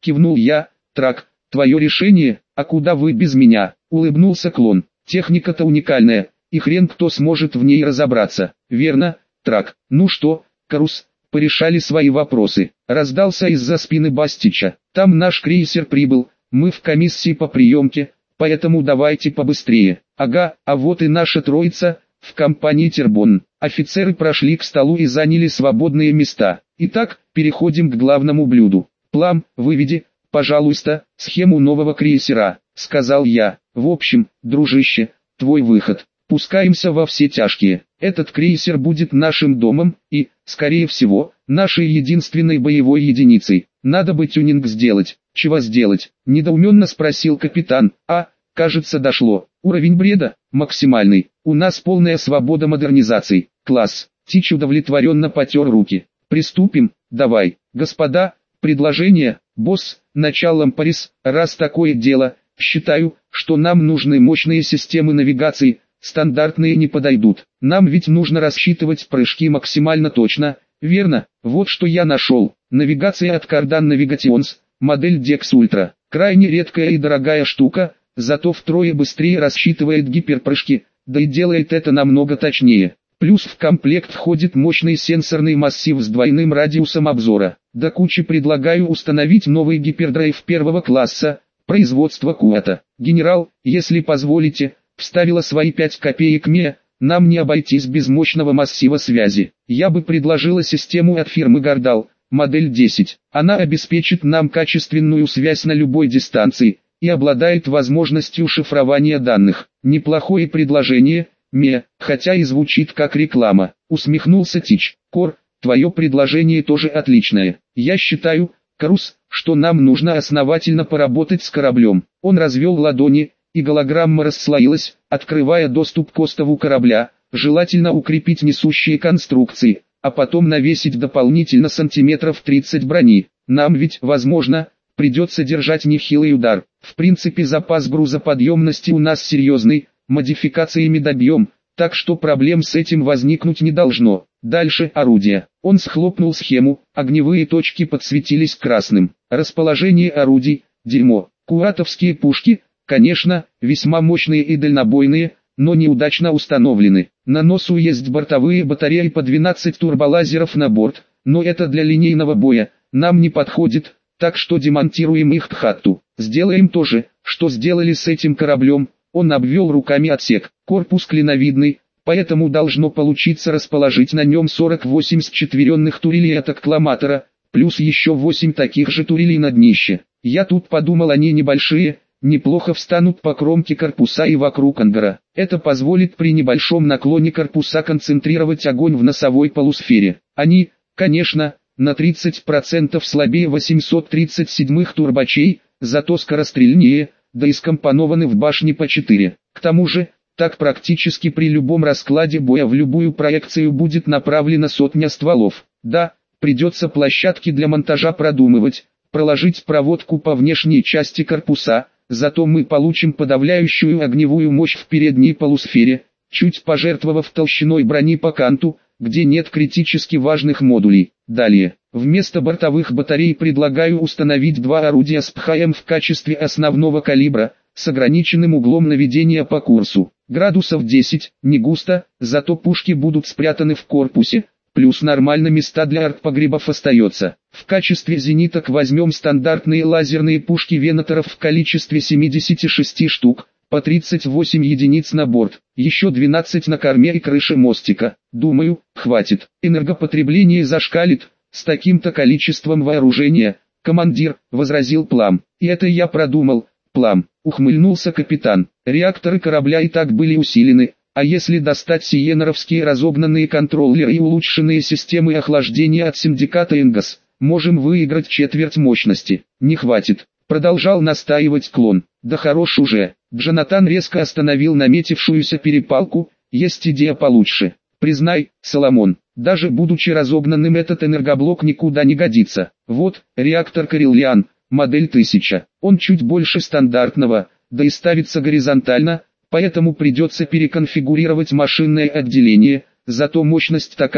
кивнул я. Трак, твое решение, а куда вы без меня, улыбнулся клон. Техника-то уникальная, и хрен кто сможет в ней разобраться. Верно, Трак. Ну что, Карус, порешали свои вопросы. Раздался из-за спины Бастича. Там наш крейсер прибыл, мы в комиссии по приемке, поэтому давайте побыстрее. Ага, а вот и наша троица, в компании Тербон. Офицеры прошли к столу и заняли свободные места. Итак, переходим к главному блюду. Плам, выведи, пожалуйста, схему нового крейсера, сказал я. В общем, дружище, твой выход. Пускаемся во все тяжкие. Этот крейсер будет нашим домом и, скорее всего, нашей единственной боевой единицей. Надо бы тюнинг сделать. Чего сделать? Недоуменно спросил капитан. А, кажется, дошло. Уровень бреда максимальный. У нас полная свобода модернизаций. Класс. Тич удовлетворенно потер руки. Приступим. Давай, господа. Предложение, босс, началом Парис. Раз такое дело, считаю, что нам нужны мощные системы навигации. Стандартные не подойдут. Нам ведь нужно рассчитывать прыжки максимально точно. Верно? Вот что я нашел. Навигация от Cardan Navigations, модель Dex Ultra. Крайне редкая и дорогая штука, зато втрое быстрее рассчитывает гиперпрыжки, да и делает это намного точнее. Плюс в комплект входит мощный сенсорный массив с двойным радиусом обзора. До кучи предлагаю установить новый гипердрайв первого класса, производства Куэта. Генерал, если позволите, вставила свои пять копеек Мия, нам не обойтись без мощного массива связи. Я бы предложила систему от фирмы Гардал, модель десять. Она обеспечит нам качественную связь на любой дистанции и обладает возможностью шифрования данных. Неплохое предложение, Мия, хотя и звучит как реклама. Усмехнулся Тич. Кор, твое предложение тоже отличное. Я считаю, Карус, что нам нужно основательно поработать с кораблем. Он развел ладони, и голограмма расслоилась, открывая доступ к остову корабля, желательно укрепить несущие конструкции, а потом навесить дополнительно сантиметров тридцать брони. Нам ведь, возможно, придется держать нехилый удар. В принципе, запас грузоподъемности у нас серьезный, модификациями добьем, так что проблем с этим возникнуть не должно. Дальше орудия. Он схлопнул схему, огневые точки подсветились красным. Расположение орудий, дерьмо. Куатовские пушки, конечно, весьма мощные и дальнобойные, но неудачно установлены. На носу есть бортовые батареи по двенадцать турболазеров на борт, но это для линейного боя, нам не подходит, так что демонтируем их к хатту. Сделаем то же, что сделали с этим кораблем. Он обвел руками отсек. Корпус клиновидный, поэтому должно получиться расположить на нем сорок восемь счетверенных турелей от аккламатора, плюс еще восемь таких же турелей на днище. Я тут подумал, они небольшие, неплохо встанут по кромке корпуса и вокруг ангара. Это позволит при небольшом наклоне корпуса концентрировать огонь в носовой полусфере. Они, конечно, на тридцать процентов слабее восемьсот тридцать седьмых турбачей, зато скорострельнее, да и скомпонованы в башне по четыре. К тому же, так практически при любом раскладе боя в любую проекцию будет направлена сотня стволов. Да, придется площадки для монтажа продумывать, проложить проводку по внешней части корпуса, зато мы получим подавляющую огневую мощь в передней полусфере, чуть пожертвовав толщиной брони по канту, где нет критически важных модулей. Далее, вместо бортовых батарей предлагаю установить два орудия с ПХМ в качестве основного калибра, с ограниченным углом наведения по курсу. Градусов десять, не густо, зато пушки будут спрятаны в корпусе, плюс нормально места для артпогребов остается. В качестве зениток возьмем стандартные лазерные пушки Венаторов в количестве семидесяти шести штук, по тридцать восемь единиц на борт, еще двенадцать на корме и крыше мостика. Думаю, хватит. Энергопотребление зашкалит, с таким-то количеством вооружения, командир, возразил Плам. И это я продумал, Плам, ухмыльнулся капитан. Реакторы корабля и так были усилены, а если достать сиенаровские разогнанные контроллеры и улучшенные системы охлаждения от синдиката Энгас, можем выиграть четверть мощности. Не хватит, продолжал настаивать клон. Да хорош уже. Джонатан резко остановил наметившуюся перепалку, есть идея получше. Признай, Соломон, даже будучи разогнанным этот энергоблок никуда не годится. Вот, реактор Карелиан, модель тысяча. Он чуть больше стандартного, да и ставится горизонтально, поэтому придется переконфигурировать машинное отделение, зато мощность такая,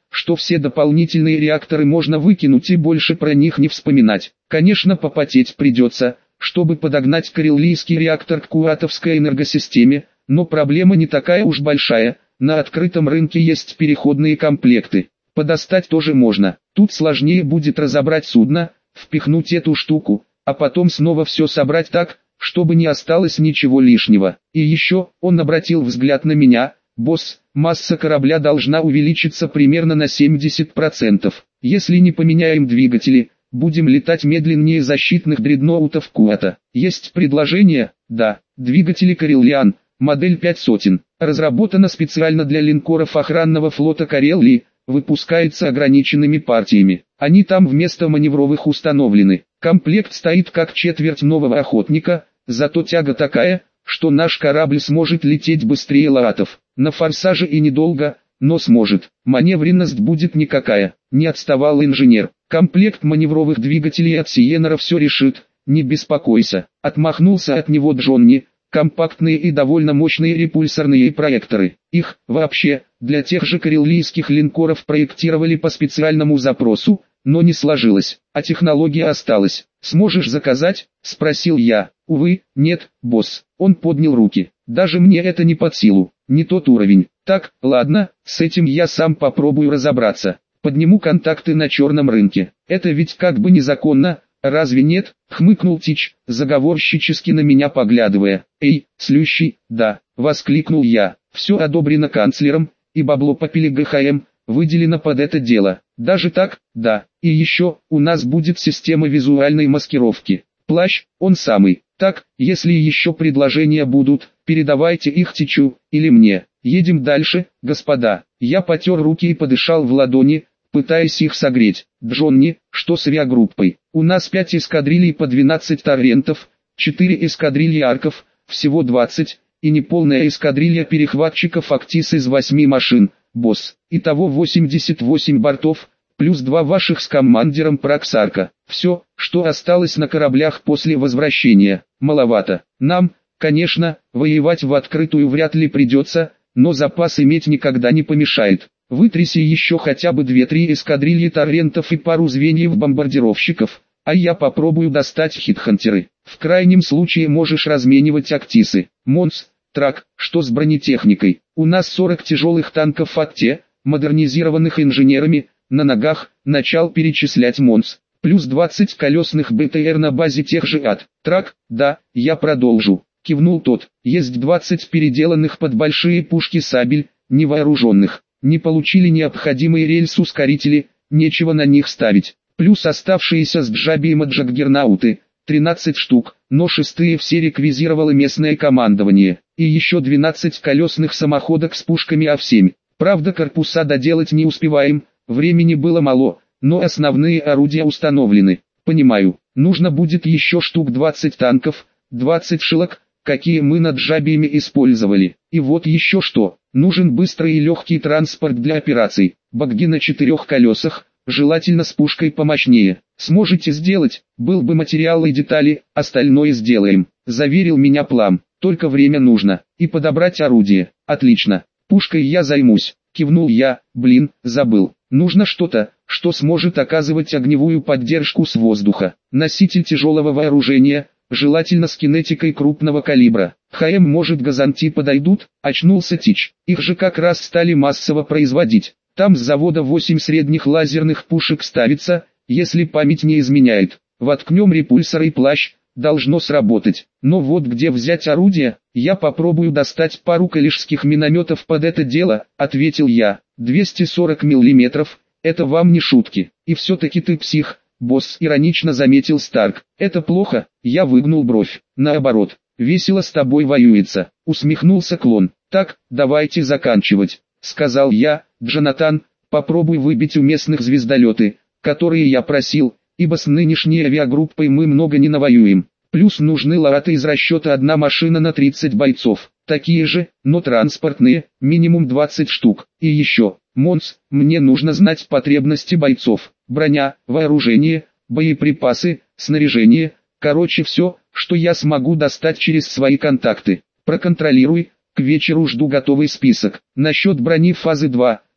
что все дополнительные реакторы можно выкинуть и больше про них не вспоминать. Конечно, попотеть придется, чтобы подогнать карелийский реактор к куатовской энергосистеме, но проблема не такая уж большая, на открытом рынке есть переходные комплекты. Подостать тоже можно, тут сложнее будет разобрать судно, впихнуть эту штуку, а потом снова все собрать так, чтобы не осталось ничего лишнего. И еще, он обратил взгляд на меня: «Босс, масса корабля должна увеличиться примерно на семьдесят процентов. Если не поменяем двигатели, будем летать медленнее защитных дредноутов Куата. Есть предложение?» «Да, двигатели Карелиан, модель пять сотен, разработана специально для линкоров охранного флота Карелии, выпускается ограниченными партиями. Они там вместо маневровых установлены. Комплект стоит как четверть нового охотника, зато тяга такая, что наш корабль сможет лететь быстрее лаатов. На форсаже и недолго, но сможет. Маневренность будет никакая», — не отставал инженер. «Комплект маневровых двигателей от Сиенера все решит, не беспокойся», — отмахнулся от него Джонни. «Компактные и довольно мощные репульсорные проекторы. Их, вообще, для тех же карелийских линкоров проектировали по специальному запросу, но не сложилось, а технология осталась. Сможешь заказать?» — спросил я. «Увы, нет, босс». Он поднял руки. «Даже мне это не под силу, не тот уровень. Так, ладно, с этим я сам попробую разобраться. Подниму контакты на черном рынке. Это ведь как бы незаконно, разве нет?» — хмыкнул Тич, заговорщически на меня поглядывая. «Эй, слющий, да!» — воскликнул я. «Все одобрено канцлером, и бабло по ПЛГХМ выделено под это дело. Даже так?» «Да. И еще, у нас будет система визуальной маскировки. Плащ, он самый. Так, если еще предложения будут, передавайте их Тичу, или мне. Едем дальше, господа». Я потер руки и подышал в ладони, пытаясь их согреть. «Джонни, что с авиагруппой? У нас пять эскадрилий по двенадцать торрентов, четыре эскадрильи арков, всего двадцать, и неполная эскадрилья перехватчиков Актис из восьми машин, босс. Итого восемьдесят восемь бортов, плюс два ваших с командиром Праксарка. Все, что осталось на кораблях после возвращения. Маловато. Нам, конечно, воевать в открытую вряд ли придется, но запас иметь никогда не помешает. Вытряси еще хотя бы две-три эскадрильи торрентов и пару звеньев бомбардировщиков, а я попробую достать хитхантеры. В крайнем случае можешь разменивать Актисы. Монс, Трак, что с бронетехникой? У нас сорок тяжелых танков от Те, модернизированных инженерами, на ногах», — начал перечислять Монс. «Плюс двадцать колесных БТР на базе тех же ад. Трак, да, я продолжу», — кивнул тот. «Есть двадцать переделанных под большие пушки сабель, невооруженных. Не получили необходимые рельс-ускорители, нечего на них ставить. Плюс оставшиеся с Джабием Джаггернауты, тринадцать штук, но шестые все реквизировало местное командование. И еще двенадцать колесных самоходок с пушками А семь. Правда, корпуса доделать не успеваем, времени было мало, но основные орудия установлены. Понимаю, нужно будет еще штук двадцать танков, двадцать шилок, какие мы над Джабиями использовали. И вот еще что. Нужен быстрый и легкий транспорт для операций. Багги на четырех колесах, желательно с пушкой помощнее. Сможете сделать? Был бы материал и детали, остальное сделаем», — заверил меня Плам. «Только время нужно. И подобрать орудие». «Отлично. Пушкой я займусь», — кивнул я. «Блин, забыл. Нужно что-то, что сможет оказывать огневую поддержку с воздуха. Носитель тяжелого вооружения, желательно с кинетикой крупного калибра. ХМ, может, Газанти подойдут?» — очнулся Тич. «Их же как раз стали массово производить. Там с завода восемь средних лазерных пушек ставится, если память не изменяет. Воткнем репульсор и плащ, должно сработать. Но вот где взять орудие? Я попробую достать пару калишских минометов под это дело», — ответил я. двести сорок миллиметров, это вам не шутки. И все-таки ты псих, босс, иронично заметил Старк. «Это плохо?» — я выгнул бровь. «Наоборот, весело с тобой воюется», — усмехнулся Клон. «Так, давайте заканчивать», — сказал я. «Джонатан, попробуй выбить у местных звездолеты, которые я просил, ибо с нынешней авиагруппой мы много не навоюем. Плюс нужны лааты из расчета одна машина на тридцать бойцов, такие же, но транспортные, минимум двадцать штук. И еще, Монс, мне нужно знать потребности бойцов, броня, вооружение, боеприпасы, снаряжение, короче все, что я смогу достать через свои контакты. Проконтролируй, к вечеру жду готовый список. Насчет брони фазы два,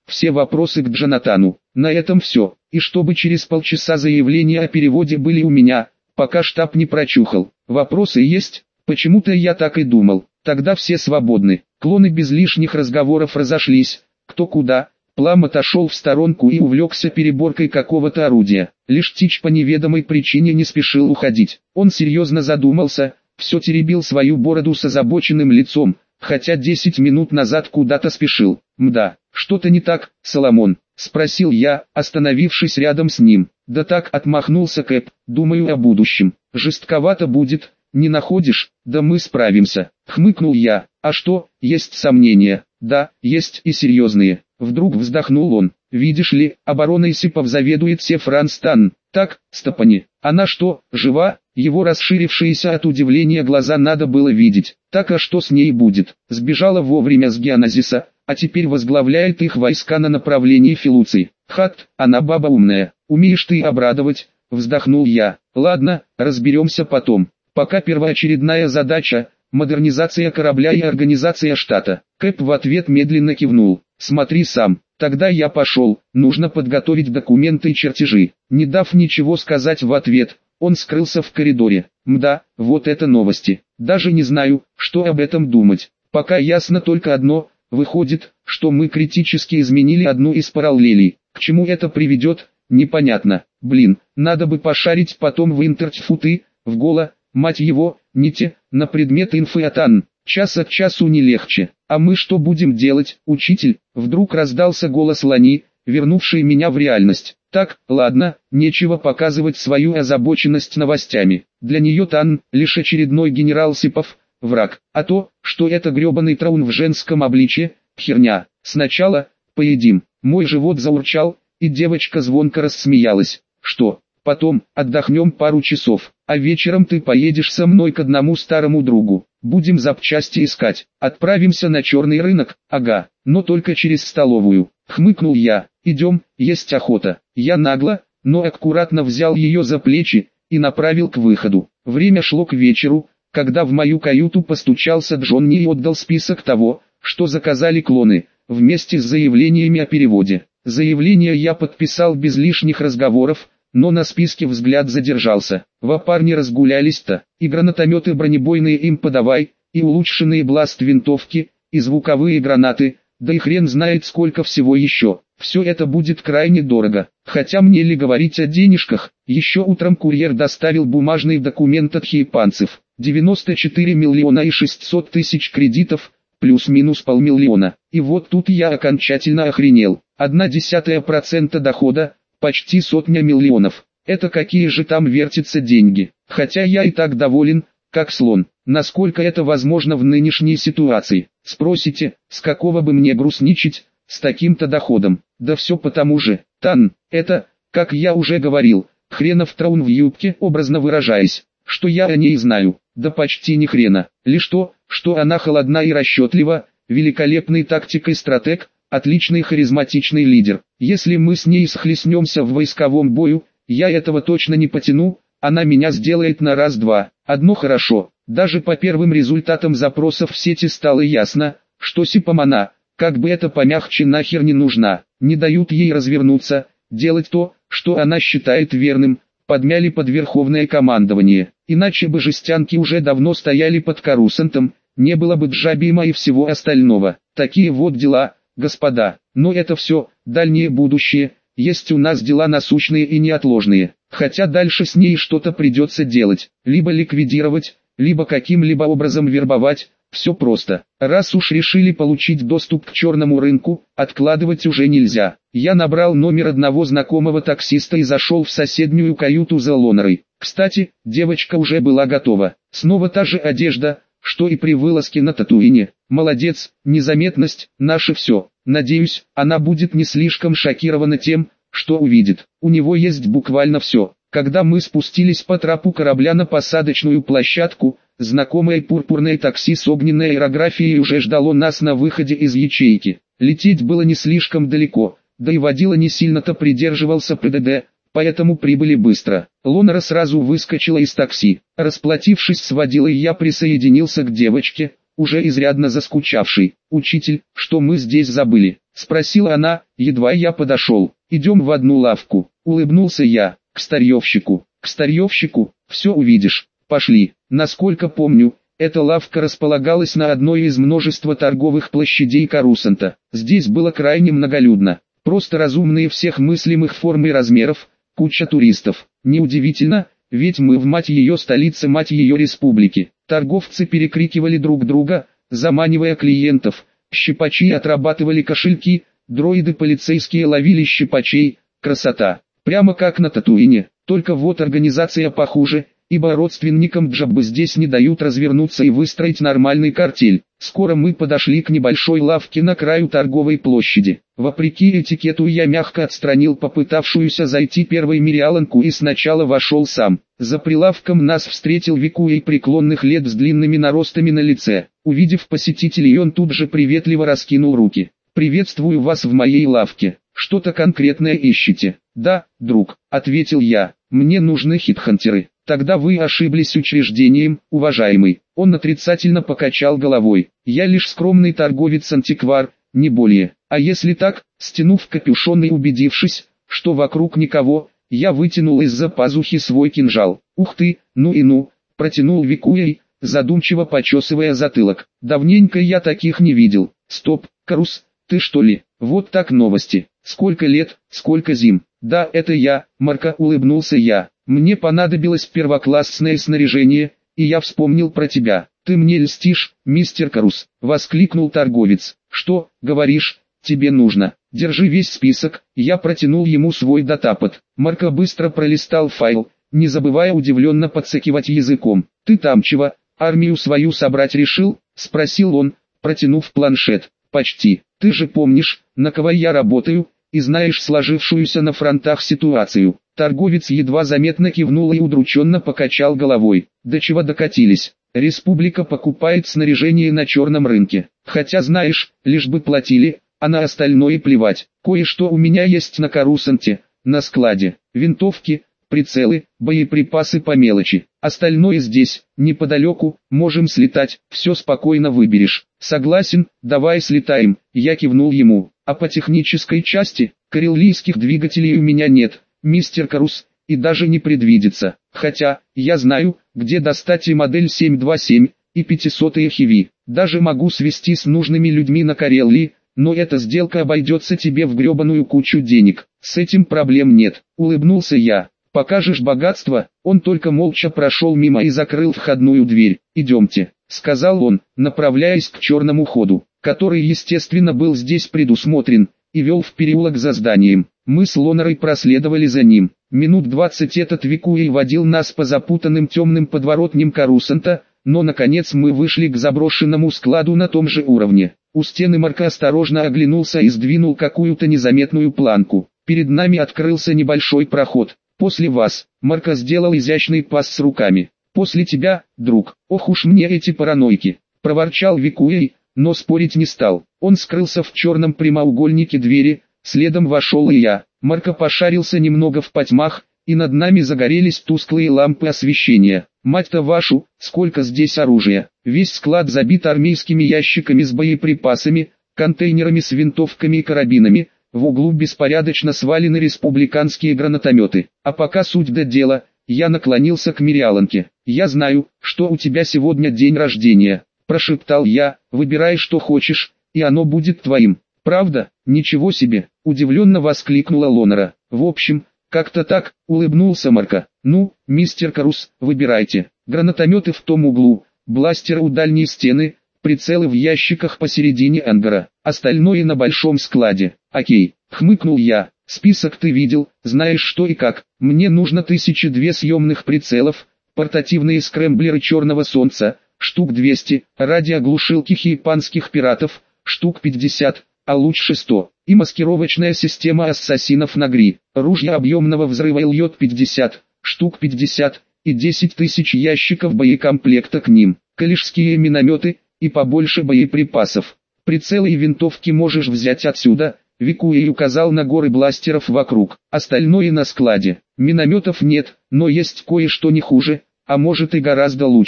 все вопросы к Джонатану. На этом все, и чтобы через полчаса заявления о переводе были у меня, пока штаб не прочухал. Вопросы есть? Почему-то я так и думал. Тогда все свободны. Клоны без лишних разговоров разошлись, кто куда. Плам отошел в сторонку и увлекся переборкой какого-то орудия. Лишь Тич по неведомой причине не спешил уходить. Он серьезно задумался, все теребил свою бороду с озабоченным лицом, хотя десять минут назад куда-то спешил. «Мда, что-то не так, Соломон?» — спросил я, остановившись рядом с ним. «Да так», — отмахнулся Кэп, — «думаю о будущем. Жестковато будет, не находишь? Да мы справимся», — хмыкнул я. «А что, есть сомнения?» «Да, есть и серьезные». Вдруг вздохнул он. «Видишь ли, обороной Сипов заведует Сефран Стан. Так, Стапани, она что, жива?» Его расширившиеся от удивления глаза надо было видеть. «Так, а что с ней будет?» «Сбежала вовремя с Геоназиса, а теперь возглавляет их войска на направлении Филуций». «Хат, она баба умная. Умеешь ты обрадовать», — вздохнул я. «Ладно, разберемся потом. Пока первоочередная задача — модернизация корабля и организация штата». Кэп в ответ медленно кивнул. «Смотри сам». Тогда я пошел, нужно подготовить документы и чертежи. Не дав ничего сказать в ответ, он скрылся в коридоре. Мда, вот это новости. Даже не знаю, что об этом думать. Пока ясно только одно, выходит, что мы критически изменили одну из параллелей. К чему это приведет, непонятно. Блин, надо бы пошарить потом в интерфуты, в голо, мать его, нити, на предмет инфы от Ан. Час от часу не легче. А мы что будем делать, учитель? Вдруг раздался голос Лани, вернувший меня в реальность. Так, ладно, нечего показывать свою озабоченность новостями. Для нее Тан лишь очередной генерал Сипов, враг. А то, что это гребаный траун в женском обличье, херня. Сначала поедим. Мой живот заурчал, и девочка звонко рассмеялась. Что? Потом отдохнем пару часов, а вечером ты поедешь со мной к одному старому другу. Будем запчасти искать. Отправимся на черный рынок, ага, но только через столовую. Хмыкнул я. Идем, есть охота. Я нагло, но аккуратно взял ее за плечи и направил к выходу. Время шло к вечеру, когда в мою каюту постучался Джонни и отдал список того, что заказали клоны, вместе с заявлениями о переводе. Заявление я подписал без лишних разговоров, но на списке взгляд задержался. Во парне разгулялись-то, и гранатометы бронебойные им подавай, и улучшенные бласт-винтовки, и звуковые гранаты, да и хрен знает сколько всего еще. Все это будет крайне дорого. Хотя мне ли говорить о денежках? Еще утром курьер доставил бумажный документ от хейпанцев. девяносто четыре миллиона и шестьсот тысяч кредитов, плюс-минус полмиллиона. И вот тут я окончательно охренел. Одна десятая процента дохода, почти сотня миллионов. Это какие же там вертятся деньги. Хотя я и так доволен, как слон. Насколько это возможно в нынешней ситуации? Спросите, с какого бы мне грустничать, с таким-то доходом? Да все потому же. Тан, это, как я уже говорил, хренов траун в юбке, образно выражаясь. Что я о ней знаю? Да почти ни хрена. Лишь то, что она холодна и расчетлива, великолепный тактик и стратег, отличный харизматичный лидер. Если мы с ней схлестнемся в войсковом бою, я этого точно не потяну, она меня сделает на раз-два. Одно хорошо, даже по первым результатам запросов в сети стало ясно, что Сипам она, как бы это помягче, нахер не нужна. Не дают ей развернуться, делать то, что она считает верным, подмяли под верховное командование. Иначе бы жестянки уже давно стояли под Карусантом, не было бы Джабима и всего остального. Такие вот дела, господа. Но это все, дальнее будущее, есть у нас дела насущные и неотложные. Хотя дальше с ней что-то придется делать, либо ликвидировать, либо каким-либо образом вербовать. Все просто. Раз уж решили получить доступ к черному рынку, откладывать уже нельзя. Я набрал номер одного знакомого таксиста и зашел в соседнюю каюту за Лонерой. Кстати, девочка уже была готова. Снова та же одежда, что и при вылазке на Татуине. Молодец, незаметность, наше все. Надеюсь, она будет не слишком шокирована тем, что увидит. У него есть буквально все. Когда мы спустились по трапу корабля на посадочную площадку, знакомое пурпурное такси с огненной аэрографией уже ждало нас на выходе из ячейки. Лететь было не слишком далеко, да и водила не сильно-то придерживался ПДД, поэтому прибыли быстро. Лонера сразу выскочила из такси. Расплатившись с водилой, я присоединился к девочке, уже изрядно заскучавшей. «Учитель, что мы здесь забыли?» спросила она, едва я подошел. Идем в одну лавку, улыбнулся я, к старьевщику. К старьевщику, все увидишь, пошли. Насколько помню, эта лавка располагалась на одной из множества торговых площадей Корусанта. Здесь было крайне многолюдно, просто разумные всех мыслимых форм и размеров, куча туристов. Неудивительно, ведь мы в мать ее столице, мать ее республики. Торговцы перекрикивали друг друга, заманивая клиентов, щипачи отрабатывали кошельки, дроиды полицейские ловили щипачей. Красота, прямо как на Татуине, только вот организация похуже, ибо родственникам Джаббы здесь не дают развернуться и выстроить нормальный картель. Скоро мы подошли к небольшой лавке на краю торговой площади. Вопреки этикету я мягко отстранил попытавшуюся зайти первой Мириаланку и сначала вошел сам. За прилавком нас встретил Викуэй преклонных лет с длинными наростами на лице. Увидев посетителей, он тут же приветливо раскинул руки. «Приветствую вас в моей лавке. Что-то конкретное ищете?» «Да, друг», — ответил я, — «мне нужны хитхантеры». «Тогда вы ошиблись учреждением, уважаемый». Он отрицательно покачал головой. «Я лишь скромный торговец-антиквар, не более. А если так?» Стянув капюшон и убедившись, что вокруг никого, я вытянул из-за пазухи свой кинжал. «Ух ты, ну и ну», — протянул Викуэй, задумчиво почесывая затылок. «Давненько я таких не видел». «Стоп, Карус, ты что ли? Вот так новости. Сколько лет, сколько зим». «Да, это я», — Марко, улыбнулся я. «Мне понадобилось первоклассное снаряжение, и я вспомнил про тебя». «Ты мне льстишь, мистер Карус», — воскликнул торговец. «Что, говоришь, тебе нужно? Держи весь список». Я протянул ему свой датапад. Марко быстро пролистал файл, не забывая удивленно подсокивать языком. «Ты там чего, армию свою собрать решил?» — спросил он, протянув планшет. «Почти. Ты же помнишь, на кого я работаю, и знаешь сложившуюся на фронтах ситуацию». Торговец едва заметно кивнул и удрученно покачал головой. «До чего докатились? Республика покупает снаряжение на черном рынке. Хотя знаешь, лишь бы платили, а на остальное плевать. Кое-что у меня есть на Корусанте, на складе. Винтовки, прицелы, боеприпасы по мелочи. Остальное здесь, неподалеку, можем слетать, все спокойно выберешь». «Согласен, давай слетаем», я кивнул ему. «А по технической части, карелийских двигателей у меня нет, мистер Карус, и даже не предвидится. Хотя, я знаю, где достать и модель семь два семь, и пятьсот Хиви. Даже могу свести с нужными людьми на Карелии, но эта сделка обойдется тебе в гребаную кучу денег». «С этим проблем нет», — улыбнулся я. «Покажешь богатство?» Он только молча прошел мимо и закрыл входную дверь. «Идемте», — сказал он, направляясь к черному ходу, который естественно был здесь предусмотрен, и вел в переулок за зданием. Мы с Лонерой проследовали за ним. Минут двадцать этот Викуэй водил нас по запутанным темным подворотням Корусанта, но наконец мы вышли к заброшенному складу на том же уровне. У стены Марко осторожно оглянулся и сдвинул какую-то незаметную планку. Перед нами открылся небольшой проход. «После вас», — Марко сделал изящный пас с руками. «После тебя, друг». «Ох уж мне эти паранойки», — проворчал Викуэй, но спорить не стал. Он скрылся в черном прямоугольнике двери, следом вошел и я. Марко пошарился немного в потьмах, и над нами загорелись тусклые лампы освещения. «Мать-то вашу, сколько здесь оружия!» Весь склад забит армейскими ящиками с боеприпасами, контейнерами с винтовками и карабинами. В углу беспорядочно свалены республиканские гранатометы. А пока суть до дела, я наклонился к Мириаланке. «Я знаю, что у тебя сегодня день рождения», — прошептал я. «Выбирай, что хочешь, и оно будет твоим». «Правда? Ничего себе!» — удивленно воскликнула Лонера. «В общем, как-то так», — улыбнулся Марко. «Ну, мистер Карус, выбирайте. Гранатометы в том углу, бластеры у дальней стены, прицелы в ящиках посередине ангара, остальное на большом складе». «Окей», — хмыкнул я. «Список ты видел, знаешь что и как. Мне нужно тысячи две съемных прицелов, портативные скрэмблеры черного солнца, штук двести, радиоглушилки японских пиратов, штук пятьдесят, а лучше сто, и маскировочная система ассасинов Нагри, ружья объемного взрыва эл ю пятьдесят, штук пятьдесят, и десять тысяч ящиков боекомплекта к ним, калишские минометы, и побольше боеприпасов. Прицелы и винтовки можешь взять отсюда». Викуэй указал на горы бластеров вокруг, остальное на складе. «Минометов нет, но есть кое-что не хуже, а может и гораздо лучше.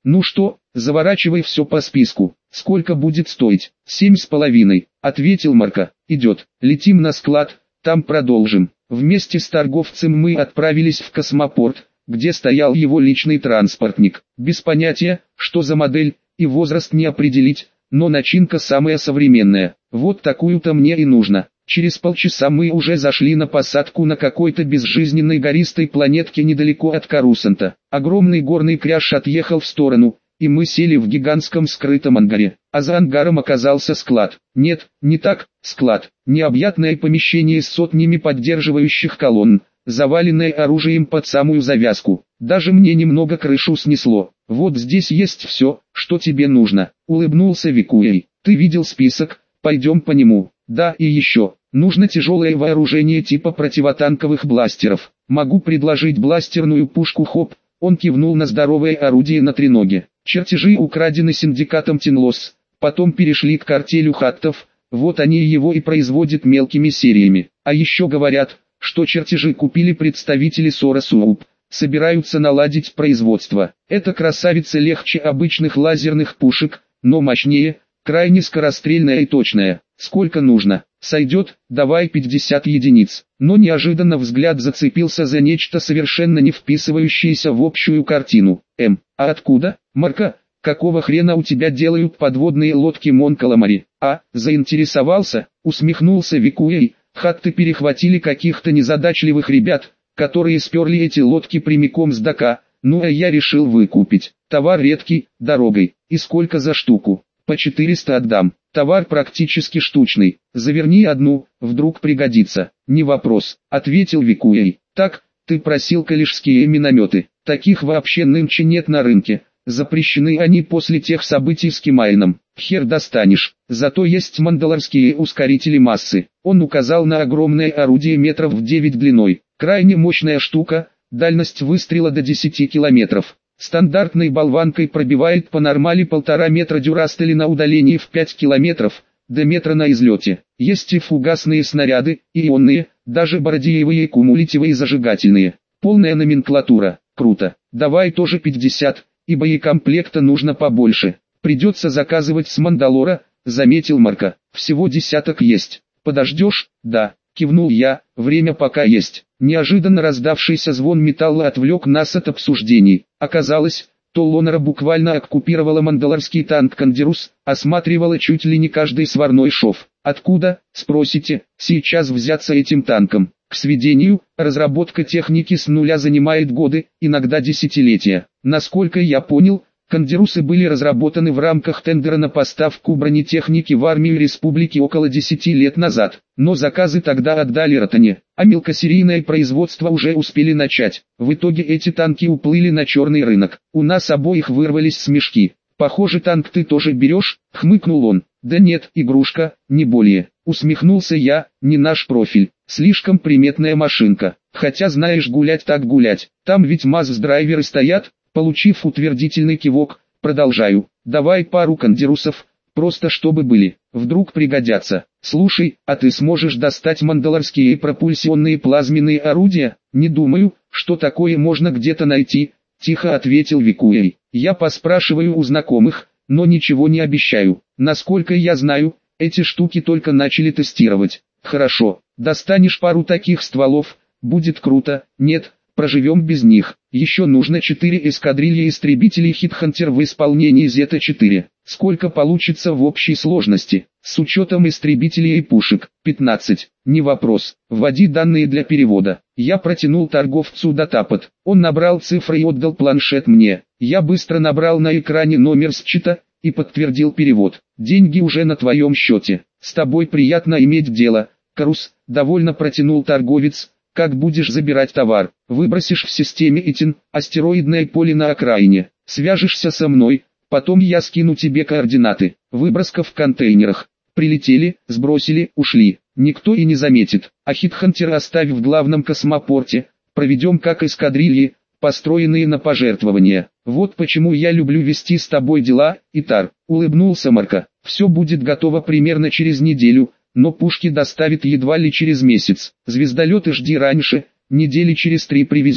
Ну что, заворачивай все по списку. Сколько будет стоить? Семь с половиной, ответил Марко. Идет, летим на склад, там продолжим. Вместе с торговцем мы отправились в космопорт, где стоял его личный транспортник. Без понятия, что за модель, и возраст не определить, но начинка самая современная. Вот такую-то мне и нужно. Через полчаса мы уже зашли на посадку на какой-то безжизненной гористой планетке недалеко от Корусанта. Огромный горный кряж отъехал в сторону, и мы сели в гигантском скрытом ангаре. А за ангаром оказался склад. Нет, не так, склад. Необъятное помещение с сотнями поддерживающих колонн, заваленное оружием под самую завязку. Даже мне немного крышу снесло. Вот здесь есть все, что тебе нужно. Улыбнулся Викуэй. Ты видел список, пойдем по нему. Да, и еще, нужно тяжелое вооружение типа противотанковых бластеров. Могу предложить бластерную пушку Хоп. Он кивнул на здоровое орудие на треноге. Чертежи украдены синдикатом Тинлос, потом перешли к картелю хаттов, вот они его и производят мелкими сериями. А еще говорят, что чертежи купили представители Соросууп, собираются наладить производство. Эта красавица легче обычных лазерных пушек, но мощнее, крайне скорострельная и точная. Сколько нужно? Сойдет, давай пятьдесят единиц. Но неожиданно взгляд зацепился за нечто совершенно не вписывающееся в общую картину. М. А откуда? Марко, какого хрена у тебя делают подводные лодки Мон-Каламари? А, заинтересовался, усмехнулся Викуэй. Хатты перехватили каких-то незадачливых ребят, которые сперли эти лодки прямиком с дока, ну а я решил выкупить. Товар редкий, дорогой. И сколько за штуку? По четыреста отдам. Товар практически штучный. Заверни одну, вдруг пригодится. Не вопрос, ответил Викуэй. Так, ты просил калишские минометы. Таких вообще нынче нет на рынке. Запрещены они после тех событий с Кимайном. Хер достанешь. Зато есть мандалорские ускорители массы. Он указал на огромное орудие метров в девять длиной. Крайне мощная штука, дальность выстрела до десяти километров. Стандартной болванкой пробивает по нормали полтора метра дюрастели на удалении в пять километров, до метра на излете. Есть и фугасные снаряды, и ионные, даже бородиевые и кумулятивые зажигательные. Полная номенклатура. Круто. Давай тоже пятьдесят, и боекомплекта нужно побольше. Придется заказывать с Мандалора, заметил Марко. Всего десяток есть. Подождешь? Да. Кивнул я, время пока есть. Неожиданно раздавшийся звон металла отвлек нас от обсуждений. Оказалось, то Лонера буквально оккупировала мандалорский танк Кандерус, осматривала чуть ли не каждый сварной шов. Откуда, спросите, сейчас взяться этим танком? К сведению, разработка техники с нуля занимает годы, иногда десятилетия. Насколько я понял, Кандерусы были разработаны в рамках тендера на поставку бронетехники в армию республики около десяти лет назад, но заказы тогда отдали Ротане, а мелкосерийное производство уже успели начать. В итоге эти танки уплыли на черный рынок. У нас обоих вырвались смешки. «Похоже, танк ты тоже берешь?» — хмыкнул он. «Да нет, игрушка, не более». Усмехнулся я, не наш профиль. Слишком приметная машинка. Хотя знаешь, гулять так гулять. Там ведь МАЗ-драйверы стоят. Получив утвердительный кивок, продолжаю. Давай пару кандерусов, просто чтобы были, вдруг пригодятся. Слушай, а ты сможешь достать мандалорские пропульсионные плазменные орудия? Не думаю, что такое можно где-то найти, тихо ответил Викуэй. Я поспрашиваю у знакомых, но ничего не обещаю. Насколько я знаю, эти штуки только начали тестировать. Хорошо, достанешь пару таких стволов, будет круто. Нет, проживем без них. Еще нужно четыре эскадрильи истребителей Хитхантер в исполнении Зета четыре. Сколько получится в общей сложности? С учетом истребителей и пушек. пятнадцать. Не вопрос. Вводи данные для перевода. Я протянул торговцу датапад. Он набрал цифры и отдал планшет мне. Я быстро набрал на экране номер счета и подтвердил перевод. Деньги уже на твоем счете. С тобой приятно иметь дело, Карус. Довольно протянул торговец. Как будешь забирать товар? Выбросишь в системе Итин, астероидное поле на окраине. Свяжешься со мной, потом я скину тебе координаты. Выброска в контейнерах. Прилетели, сбросили, ушли. Никто и не заметит. А Хитхантер оставь в главном космопорте. Проведем как эскадрильи, построенные на пожертвования. Вот почему я люблю вести с тобой дела, Итар. Улыбнулся Марко. Все будет готово примерно через неделю. Но пушки доставят едва ли через месяц. Звездолеты жди раньше, недели через три привезем.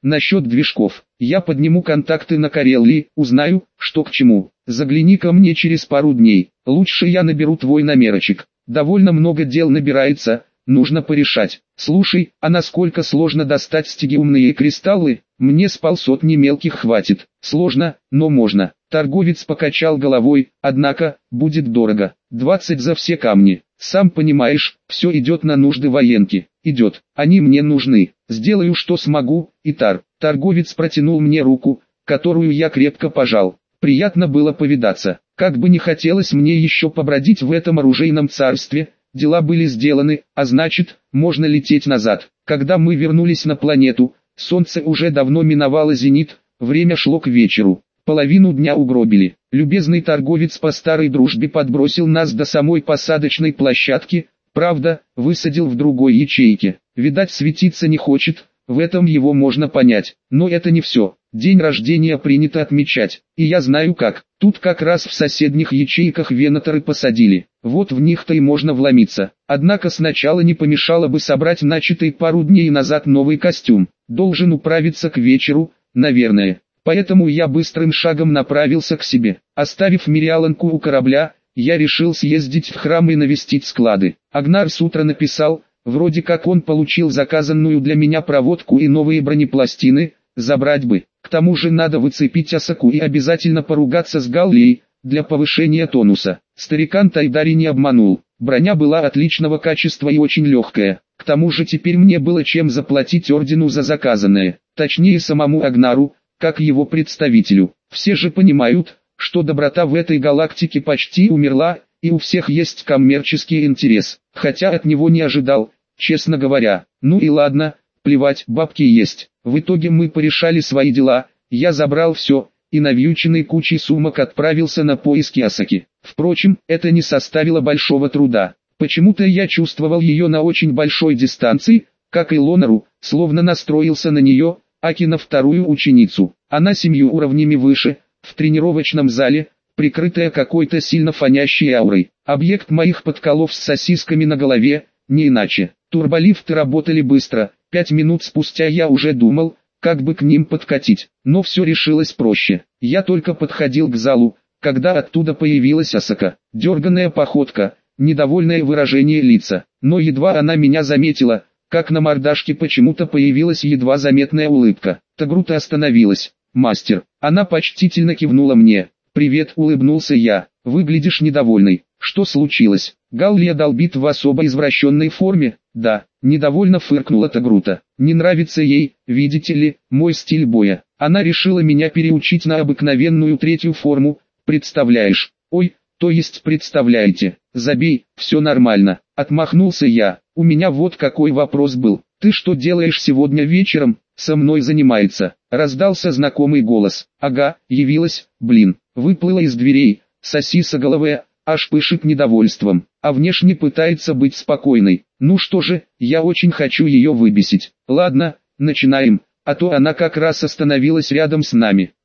насчет движков. Я подниму контакты на Карелии, узнаю, что к чему. Загляни ко мне через пару дней. Лучше я наберу твой номерочек. Довольно много дел набирается, нужно порешать. Слушай, а насколько сложно достать стигиумные кристаллы? Мне с полсотни мелких хватит. Сложно, но можно. Торговец покачал головой, однако, будет дорого. двадцать за все камни. Сам понимаешь, все идет на нужды военки. Идет. Они мне нужны. Сделаю, что смогу, Итар. Торговец протянул мне руку, которую я крепко пожал. Приятно было повидаться. Как бы не хотелось мне еще побродить в этом оружейном царстве, дела были сделаны, а значит, можно лететь назад. Когда мы вернулись на планету, солнце уже давно миновало зенит, время шло к вечеру. Половину дня угробили. Любезный торговец по старой дружбе подбросил нас до самой посадочной площадки, правда, высадил в другой ячейке. Видать, светиться не хочет, в этом его можно понять. Но это не все. День рождения принято отмечать, и я знаю как. Тут как раз в соседних ячейках венаторы посадили. Вот в них-то и можно вломиться. Однако сначала не помешало бы собрать начатый пару дней назад новый костюм. Должен управиться к вечеру, наверное. Поэтому я быстрым шагом направился к себе. Оставив Мириаланку у корабля, я решил съездить в храм и навестить склады. Агнар с утра написал, вроде как он получил заказанную для меня проводку и новые бронепластины, забрать бы. К тому же надо выцепить Асаку и обязательно поругаться с Галлией, для повышения тонуса. Старикан Тайдари не обманул. Броня была отличного качества и очень легкая. К тому же теперь мне было чем заплатить ордену за заказанное. Точнее самому Агнару, как его представителю. Все же понимают, что доброта в этой галактике почти умерла, и у всех есть коммерческий интерес. Хотя от него не ожидал, честно говоря. Ну и ладно, плевать, бабки есть. В итоге мы порешали свои дела, я забрал все, и навьюченной кучей сумок отправился на поиски Асаки. Впрочем, это не составило большого труда. Почему-то я чувствовал ее на очень большой дистанции, как и Лонару, словно настроился на нее, Аки на вторую ученицу. Она семью уровнями выше, в тренировочном зале, прикрытая какой-то сильно фонящей аурой. Объект моих подколов с сосисками на голове, не иначе. Турболифты работали быстро, пять минут спустя я уже думал, как бы к ним подкатить. Но все решилось проще. Я только подходил к залу, когда оттуда появилась Асака. Дерганная походка, недовольное выражение лица. Но едва она меня заметила, как на мордашке почему-то появилась едва заметная улыбка. Тагрута остановилась. «Мастер». Она почтительно кивнула мне. «Привет», улыбнулся я. «Выглядишь недовольной. Что случилось?» Галлия долбит в особо извращенной форме. «Да», недовольно фыркнула Тагрута. «Не нравится ей, видите ли, мой стиль боя. Она решила меня переучить на обыкновенную третью форму, представляешь?» «Ой, то есть представляете. Забей, все нормально», отмахнулся я. «У меня вот какой вопрос был. Ты что делаешь сегодня вечером?» «Со мной занимается», раздался знакомый голос. «Ага, явилась, блин». Выплыла из дверей, сосисоголовая, аж пышет недовольством, а внешне пытается быть спокойной. Ну что же, я очень хочу ее выбесить. Ладно, начинаем, а то она как раз остановилась рядом с нами.